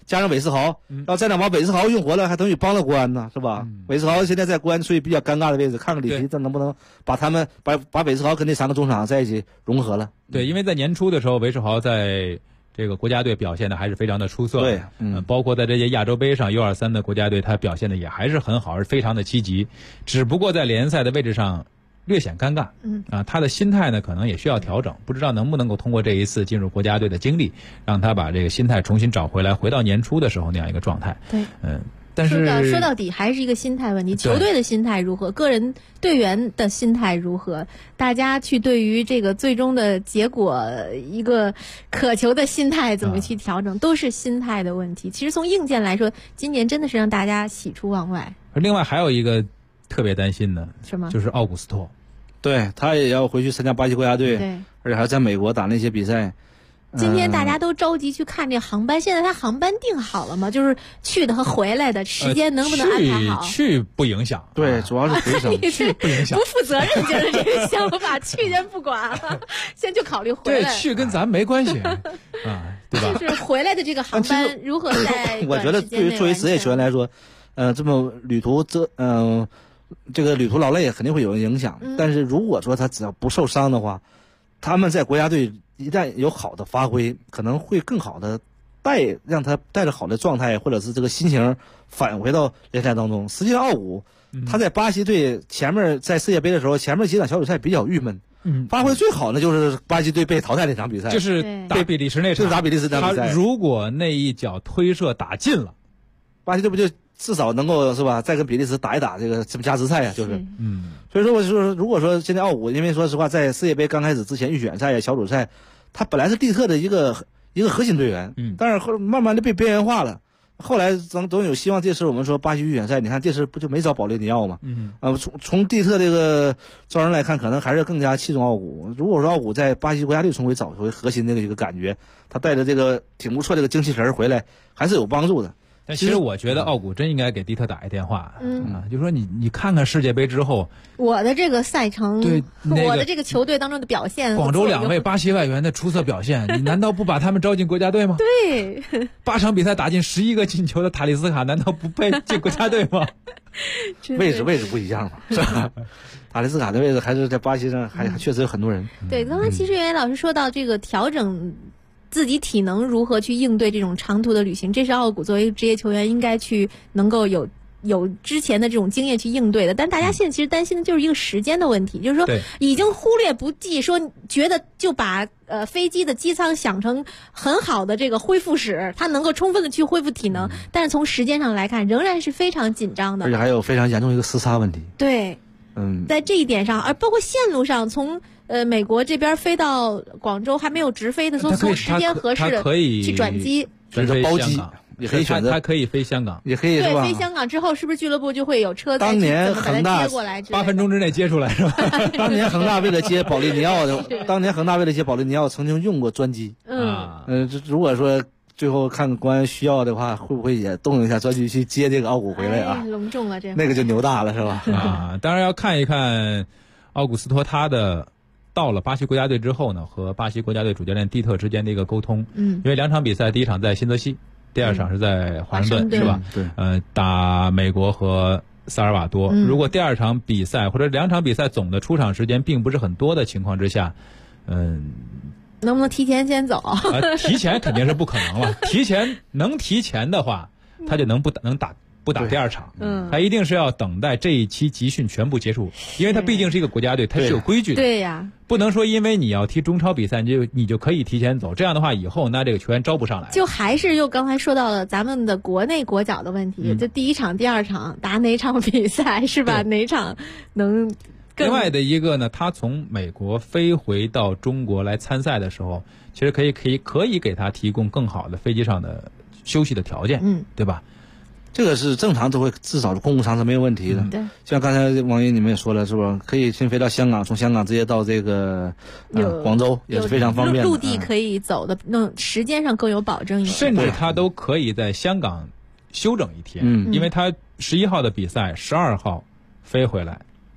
加上韦世豪，要再能把韦世豪用活了，还等于帮了国安呢，是吧？韦世豪现在在国安处于比较尴尬的位置，看看里皮这能不能把他们把韦世豪跟那3个中场在一起融合了。 对，因为在年初的时候，韦世豪在这个国家队表现的还是非常的出色， 对， 包括在这些亚洲杯上 U23 的国家队，他表现的也还是很好，是非常的积极，只不过在联赛的位置上略显尴尬，他的心态呢可能也需要调整，不知道能不能够通过这一次进入国家队的经历，让他把这个心态重新找回来，回到年初的时候那样一个状态。 对， 但是说到底还是一个心态问题，球队的心态如何，个人队员的心态如何，大家去对于这个最终的结果一个渴求的心态怎么去调整，都是心态的问题。其实从硬件来说，今年真的是让大家喜出望外。 另外还有一个特别担心的， 什么？ 就是奥古斯托， 对，他也要回去参加巴西国家队， 对， 而且还在美国打那些比赛。 今天大家都着急去看这个航班，现在他航班定好了吗？就是去的和回来的时间能不能安排好？ 去不影响， 对，主要是回程， 去不影响， 不负责任就是这个想法，去先不管，先就考虑回来。 对，去跟咱没关系对吧？ 就是回来的这个航班如何在我觉得对于作为职业球员来说，这么旅途这个旅途劳累肯定会有影响，但是如果说他只要不受伤的话，他们在国家队一旦有好的发挥，可能会更好的让他带着好的状态或者是这个心情返回到联赛当中。实际上奥古他在巴西队前面在世界杯的时候，前面几场小组赛比较郁闷，发挥最好的就是巴西队被淘汰那场比赛， 就是打比利时那场， 就是打比利时那场比赛。 他如果那一脚推射打进了， 巴西队不就至少能够是吧，再跟比利时打一打这个加时赛呀，就是，所以说我就说，如果说现在奥古，因为说实话，在世界杯刚开始之前预选赛呀、小组赛，他本来是蒂特的一个核心队员，但是慢慢的被边缘化了。后来总有希望，这次我们说巴西预选赛，你看这次不就没找保利尼奥吗？从蒂特这个招人来看，可能还是更加器重奥古。如果说奥古在巴西国家队重回找回核心的一个感觉，他带着这个挺不错这个精气神回来，还是有帮助的。 但其实我觉得奥古真应该给蒂特打一电话，就说你看看世界杯之后我的这个赛程， 对， 我的这个球队当中的表现， 广州2位巴西外援的出色表现，你难道不把他们招进国家队吗？ 对 ，8场比赛打进11个进球的塔利斯卡，难道不配进国家队吗？ 位置不一样嘛，是吧？塔利斯卡的位置还是在巴西上，还确实有很多人。 对，刚才其实袁袁老师说到这个调整自己体能如何去应对这种长途的旅行，这是奥古作为职业球员应该去能够有之前的这种经验去应对的。但大家现在其实担心的就是一个时间的问题，就是说已经忽略不计，说觉得就把飞机的机舱想成很好的这个恢复室，它能够充分的去恢复体能，但是从时间上来看仍然是非常紧张的， 而且还有非常严重一个时差问题。 对，在这一点上，而包括线路上从美国这边飞到广州还没有直飞的，说从时间合适的去转机， 选择包机，也可以选择， 他可以飞香港， 也可以对，飞香港之后是不是俱乐部就会有车当年恒大接过来 ？8分钟之内接出来是吧？ 当年恒大为了接保利尼奥曾经用过专机。如果说最后看国安需要的话，会不会也动用一下专机去接这个奥古回来啊？ 隆重了，这那个就牛大了是吧？ 当然要看一看奥古斯托他的到了巴西国家队之后呢，和巴西国家队主教练蒂特之间的一个沟通。因为2场比赛，第一场在新泽西，第2场是在华盛顿，是吧？ 对。 打美国和萨尔瓦多。如果第2场比赛或者2场比赛总的出场时间并不是很多的情况之下， 能不能提前先走？ 提前肯定是不可能了。提前的话，他就不打第2场，他一定是要等待这一期集训全部结束，因为他毕竟是一个国家队，他是有规矩的。 对呀， 不能说因为你要踢中超比赛，你就可以提前走，这样的话以后那这个球员招不上来。 就还是又刚才说到了咱们的国内国脚的问题，就第1场、第2场打哪场比赛是吧？哪场能？ 另外的一个呢，他从美国飞回到中国来参赛的时候，其实可以给他提供更好的飞机上的休息的条件，对吧？ 这个是正常都会，至少是公务舱是没有问题的。 对， 像刚才王云你们也说了，是不是可以先飞到香港，从香港直接到这个广州也是非常方便的。 陆地可以走的，那时间上更有保证一点。 甚至他都可以在香港休整1天，因为他11号的比赛，12号飞回来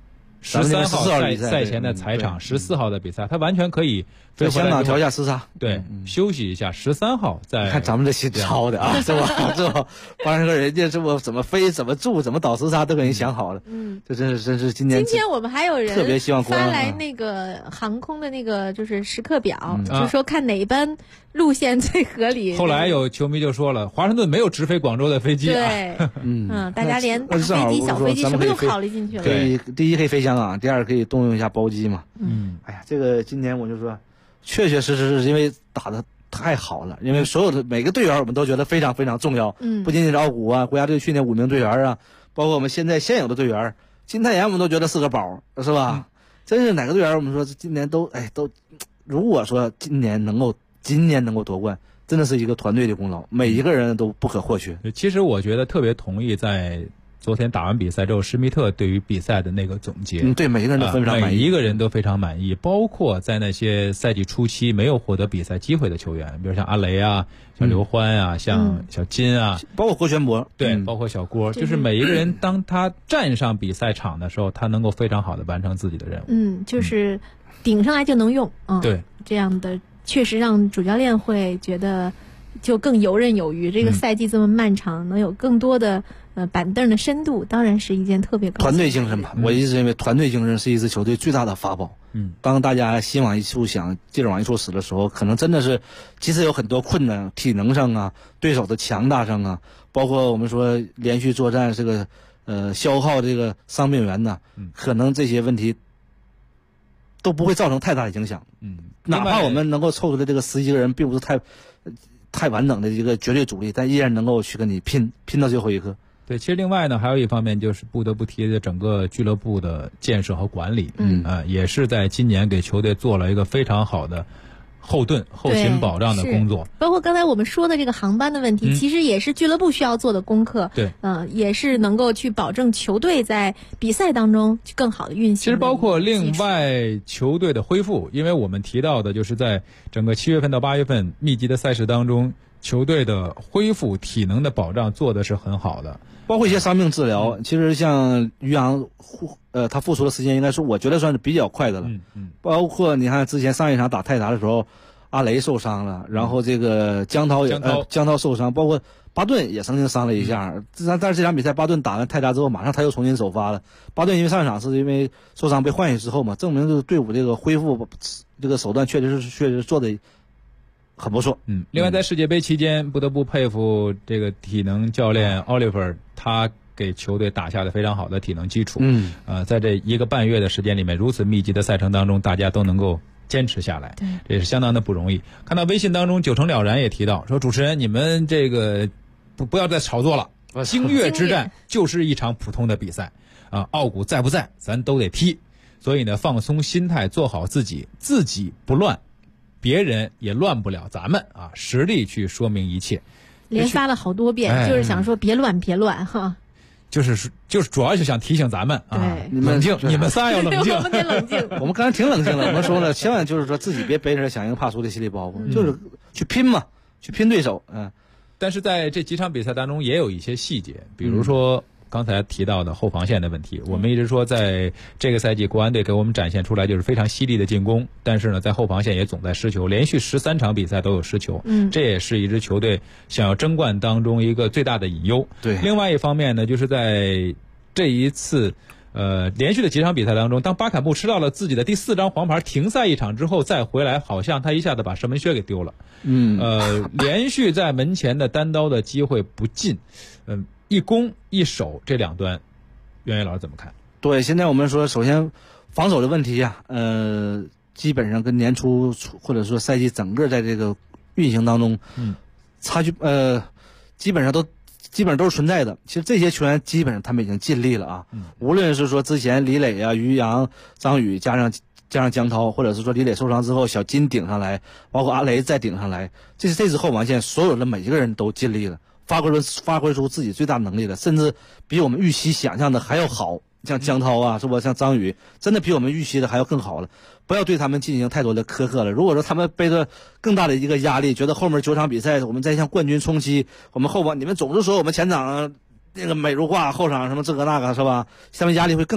13号赛前的踩场，14号的比赛，他完全可以飞回来。 香港调一下时差， 对，休息一下。13号再看咱们这心操的啊，是吧？是吧？完了个人家这不怎么飞、怎么住、怎么倒时差都给人想好了。这真是今天我们还有人特别希望发来那个航空的那个就是时刻表，就是说看哪一班路线最合理。 后来有球迷就说了，华盛顿没有直飞广州的飞机。 对，大家连大飞机、小飞机什么都考虑进去了。 第一可以飞香港，第二可以动用一下包机嘛。哎呀，这个今年我就说，确确实实是因为打得太好了，因为所有的每个队员我们都觉得非常非常重要。不仅仅是奥古啊，国家队训练5名队员啊，包括我们现有的队员金泰妍，我们都觉得是个宝，是吧？真是哪个队员我们说今年都，如果说今年能够夺冠，真的是一个团队的功劳，每一个人都不可或缺。 其实我觉得特别同意在昨天打完比赛之后，施密特对于比赛的那个总结， 对每一个人都非常满意， 每一个人都非常满意，包括在那些赛季初期没有获得比赛机会的球员，比如像阿雷啊、像刘欢啊、像小金啊， 包括郭全博， 对，包括小郭，就是每一个人当他站上比赛场的时候，他能够非常好的完成自己的任务。 就是顶上来就能用， 对， 这样的确实让主教练会觉得就更游刃有余。这个赛季这么漫长，能有更多的板凳的深度，当然是一件特别高兴的团队精神吧。我一直认为团队精神是一支球队最大的法宝。当大家心往一处想，劲儿往一处使的时候，可能真的是，即使有很多困难，体能上啊，对手的强大上啊，包括我们说连续作战这个消耗这个伤病员呢，可能这些问题都不会造成太大的影响。哪怕我们能够凑出来这个11个人，并不是太完整的一个绝对主力，但依然能够去跟你拼到最后一刻。 对，其实另外呢，还有一方面就是不得不提的整个俱乐部的建设和管理，也是在今年给球队做了一个非常好的后勤保障的工作。 包括刚才我们说的这个航班的问题，其实也是俱乐部需要做的功课。 对， 也是能够去保证球队在比赛当中更好的运行。 其实包括另外球队的恢复，因为我们提到的就是在整个7月份到8月份密集的赛事当中，球队的恢复体能的保障做的是很好的。 包括一些伤病治疗，其实像于洋，他复出的时间应该说我觉得算是比较快的了。包括你看之前上一场打泰达的时候，阿雷受伤了，然后这个江涛受伤，包括巴顿也曾经伤了一下。但是这场比赛巴顿打完泰达之后，马上他又重新首发了。巴顿因为上一场是因为受伤被换下去之后嘛，证明这个队伍这个恢复这个手段确实做的很不错。 另外在世界杯期间，不得不佩服这个体能教练奥利弗，他给球队打下了非常好的体能基础。在这1个半月的时间里面，如此密集的赛程当中，大家都能够坚持下来，这也是相当的不容易。看到微信当中9成了然也提到说，主持人你们这个不要再炒作了，星月之战就是一场普通的比赛啊，奥古在不在咱都得踢，所以呢放松心态，做好自己不乱，别人也乱不了咱们啊，实力去说明一切。 连发了好多遍，就是想说别乱哈。 就是主要是想提醒咱们啊，冷静，你们仨要冷静， 我们得冷静。 我们刚才挺冷静的，我们说了，千万就是说自己别背着响应怕输的心理包袱，就是去拼嘛，去拼对手。 但是在这几场比赛当中也有一些细节，比如说刚才提到的后防线的问题，我们一直说在这个赛季国安队给我们展现出来就是非常犀利的进攻，但是呢在后防线也总在失球，连续13场比赛都有失球，这也是一支球队想要争冠当中一个最大的隐忧。 对， 另外一方面呢，就是在这一次连续的几场比赛当中，当巴坎布吃到了自己的第4张黄牌，停赛一场之后再回来，好像他一下子把射门靴给丢了。连续在门前的单刀的机会不进，一攻一守这两端，袁岳老师怎么看？ 对，现在我们说，首先防守的问题呀，基本上跟年初或者说赛季整个在这个运行当中，差距基本上都是存在的。其实这些球员基本上他们已经尽力了啊，无论是说之前李磊啊、于洋、张宇加上江涛，或者是说李磊受伤之后小金顶上来，包括阿雷再顶上来，这支后防线所有的每一个人都尽力了。发挥出自己最大能力了，甚至比我们预期想象的还要好。像江涛啊，是不？像张宇，真的比我们预期的还要更好了。不要对他们进行太多的苛刻了。如果说他们背着更大的一个压力，觉得后面9场比赛我们再向冠军冲击，我们后防你们总是说我们前场那个美如画，后场什么这个那个是吧？下面压力会更大。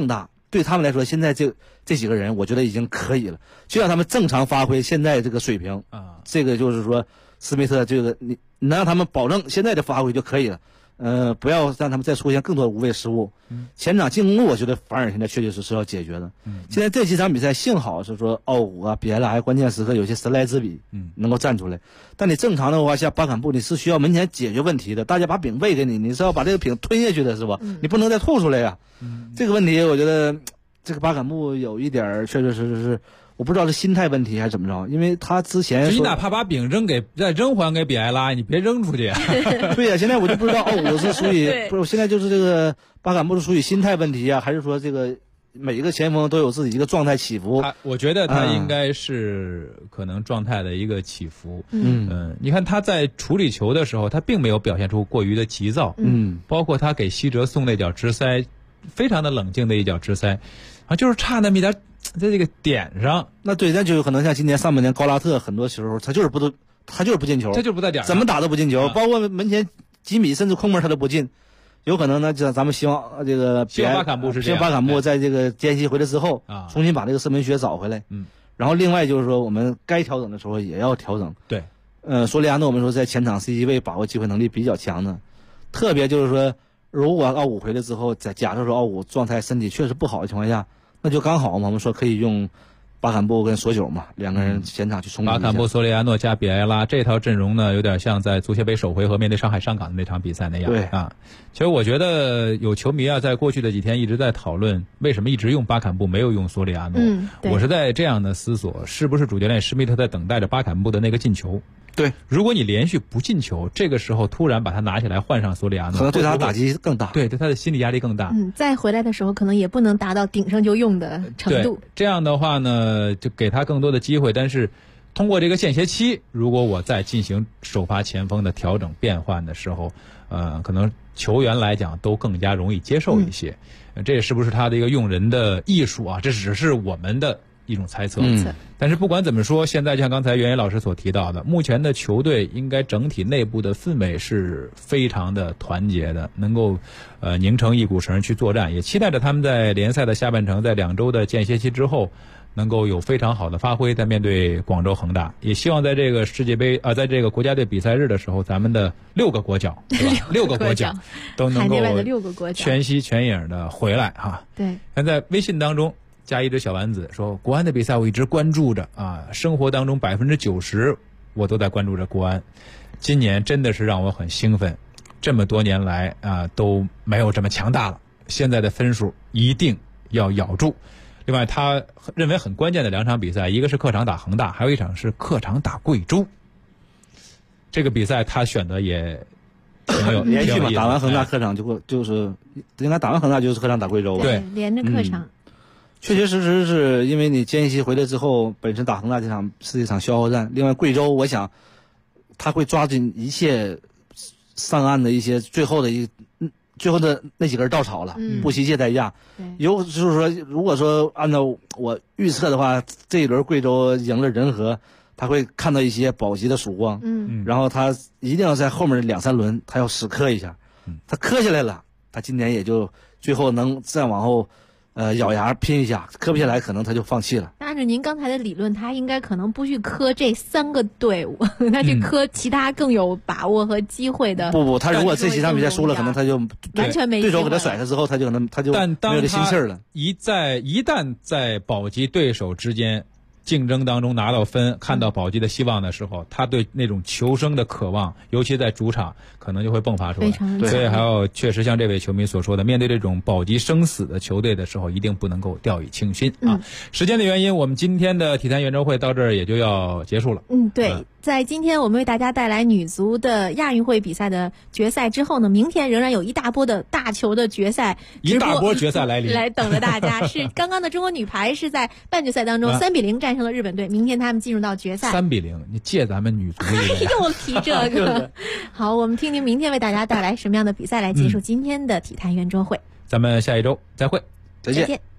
对他们来说，现在这几个人，我觉得已经可以了，就让他们正常发挥现在这个水平啊。这个就是说，斯密特这个你能让他们保证现在的发挥就可以了。不要让他们再出现更多的无谓失误。前场进攻我觉得反而现在确确实实要解决的。现在这几场比赛幸好是说奥古啊、比埃拉还关键时刻有些神来之笔，能够站出来。但你正常的话下巴坎布你是需要门前解决问题的，大家把饼喂给你，你是要把这个饼吞下去的是吧？你不能再吐出来呀。这个问题我觉得这个巴坎布有一点确确实实是。我不知道是心态问题还是怎么着，因为他之前你哪怕把饼再扔还给比埃拉，你别扔出去。 对呀，现在我就不知道奥古是属于不是，现在就是这个巴坎布是属于心态问题啊，还是说这个每一个前锋都有自己一个状态起伏？ 我觉得他应该是可能状态的一个起伏。你看他在处理球的时候，他并没有表现出过于的急躁。包括他给希哲送那脚直塞，非常的冷静的一脚直塞，就是差那么一点。在这个点上， 那对，那就有可能像今年上半年高拉特很多时候他就是不进球， 他就是不在点上， 怎么打都不进球，包括门前几米甚至空门他都不进。有可能呢，咱们希望这个巴坎布是这样， 巴坎布在这个间隙回来之后重新把这个射门学找回来。然后另外就是说我们该调整的时候也要调整。 对， 索里亚诺我们说在前场 C 位把握机会能力比较强的，特别就是说如果奥古回来之后，假设说奥古状态身体确实不好的情况下。那就刚好嘛，我们说可以用巴坎布跟索九嘛，两个人前场去冲击一下。 巴坎布、索里亚诺加比埃拉这套阵容呢，有点像在足协杯首回合面对上海上港的那场比赛那样。 对啊，其实我觉得有球迷啊，在过去的几天一直在讨论为什么一直用巴坎布没有用索里亚诺。我是在这样的思索，是不是主教练施密特在等待着巴坎布的那个进球？ 对， 如果你连续不进球，这个时候突然把他拿起来换上索里亚诺， 可能对他打击更大。 对他的心理压力更大。 再回来的时候可能也不能达到顶上就用的程度。 这样的话呢，就给他更多的机会。但是通过这个间歇期，如果我在进行首发前锋的调整变换的时候，可能球员来讲都更加容易接受一些。这也是不是他的一个用人的艺术啊？这只是我们的一种猜测。但是不管怎么说，现在像刚才袁野老师所提到的，目前的球队应该整体内部的氛围是非常的团结的，能够拧成一股绳去作战。也期待着他们在联赛的下半程，在2周的间歇期之后，能够有非常好的发挥，在面对广州恒大。也希望在这个世界杯在这个国家队比赛日的时候，咱们的6个国脚，是吧？6个国脚都能够全息全影的回来哈。 对， 在微信当中。加一只小丸子说，国安的比赛我一直关注着啊，生活当中90%我都在关注着国安。今年真的是让我很兴奋，这么多年来啊都没有这么强大了。现在的分数一定要咬住。另外，他认为很关键的2场比赛，一个是客场打恒大，还有一场是客场打贵州。这个比赛他选择也挺有连续嘛，打完恒大客场就是应该打完恒大就是客场打贵州吧？ 对，连着客场。 确确实实是因为你间隙回来之后，本身打恒大这场是一场消耗战。另外，贵州我想他会抓紧一切上岸的一些最后的那几根稻草了，不惜一切代价。就是说，如果说按照我预测的话，这一轮贵州赢了仁和，他会看到一些保级的曙光。然后他一定要在后面2、3轮，他要死磕一下。他磕下来了，他今年也就最后能再往后。咬牙拼一下，磕不下来，可能他就放弃了。 按照您刚才的理论，他应该可能不去磕这3个队伍，他去磕其他更有把握和机会的。 不，他如果这几场比赛输了，可能他就完全没对手给他甩开之后，他就没有这心气儿了。 一旦在保级对手之间竞争当中拿到分，看到保级的希望的时候，他对那种求生的渴望，尤其在主场，可能就会迸发出来。所以还要确实像这位球迷所说的，面对这种保级生死的球队的时候，一定不能够掉以轻心啊。时间的原因，我们今天的体坛圆桌会到这儿也就要结束了。 对。在今天我们为大家带来女足的亚运会比赛的决赛之后呢，明天仍然有一大波的大球的决赛， 一大波决赛来临， 来等着大家。是刚刚的中国女排是在半决赛当中3-0战胜了日本队，明天他们进入到决赛。 3-0，你借咱们女足又提这个。好，我们听听明天为大家带来什么样的比赛来结束今天的体坛圆桌会。 咱们下一周再会， 再见。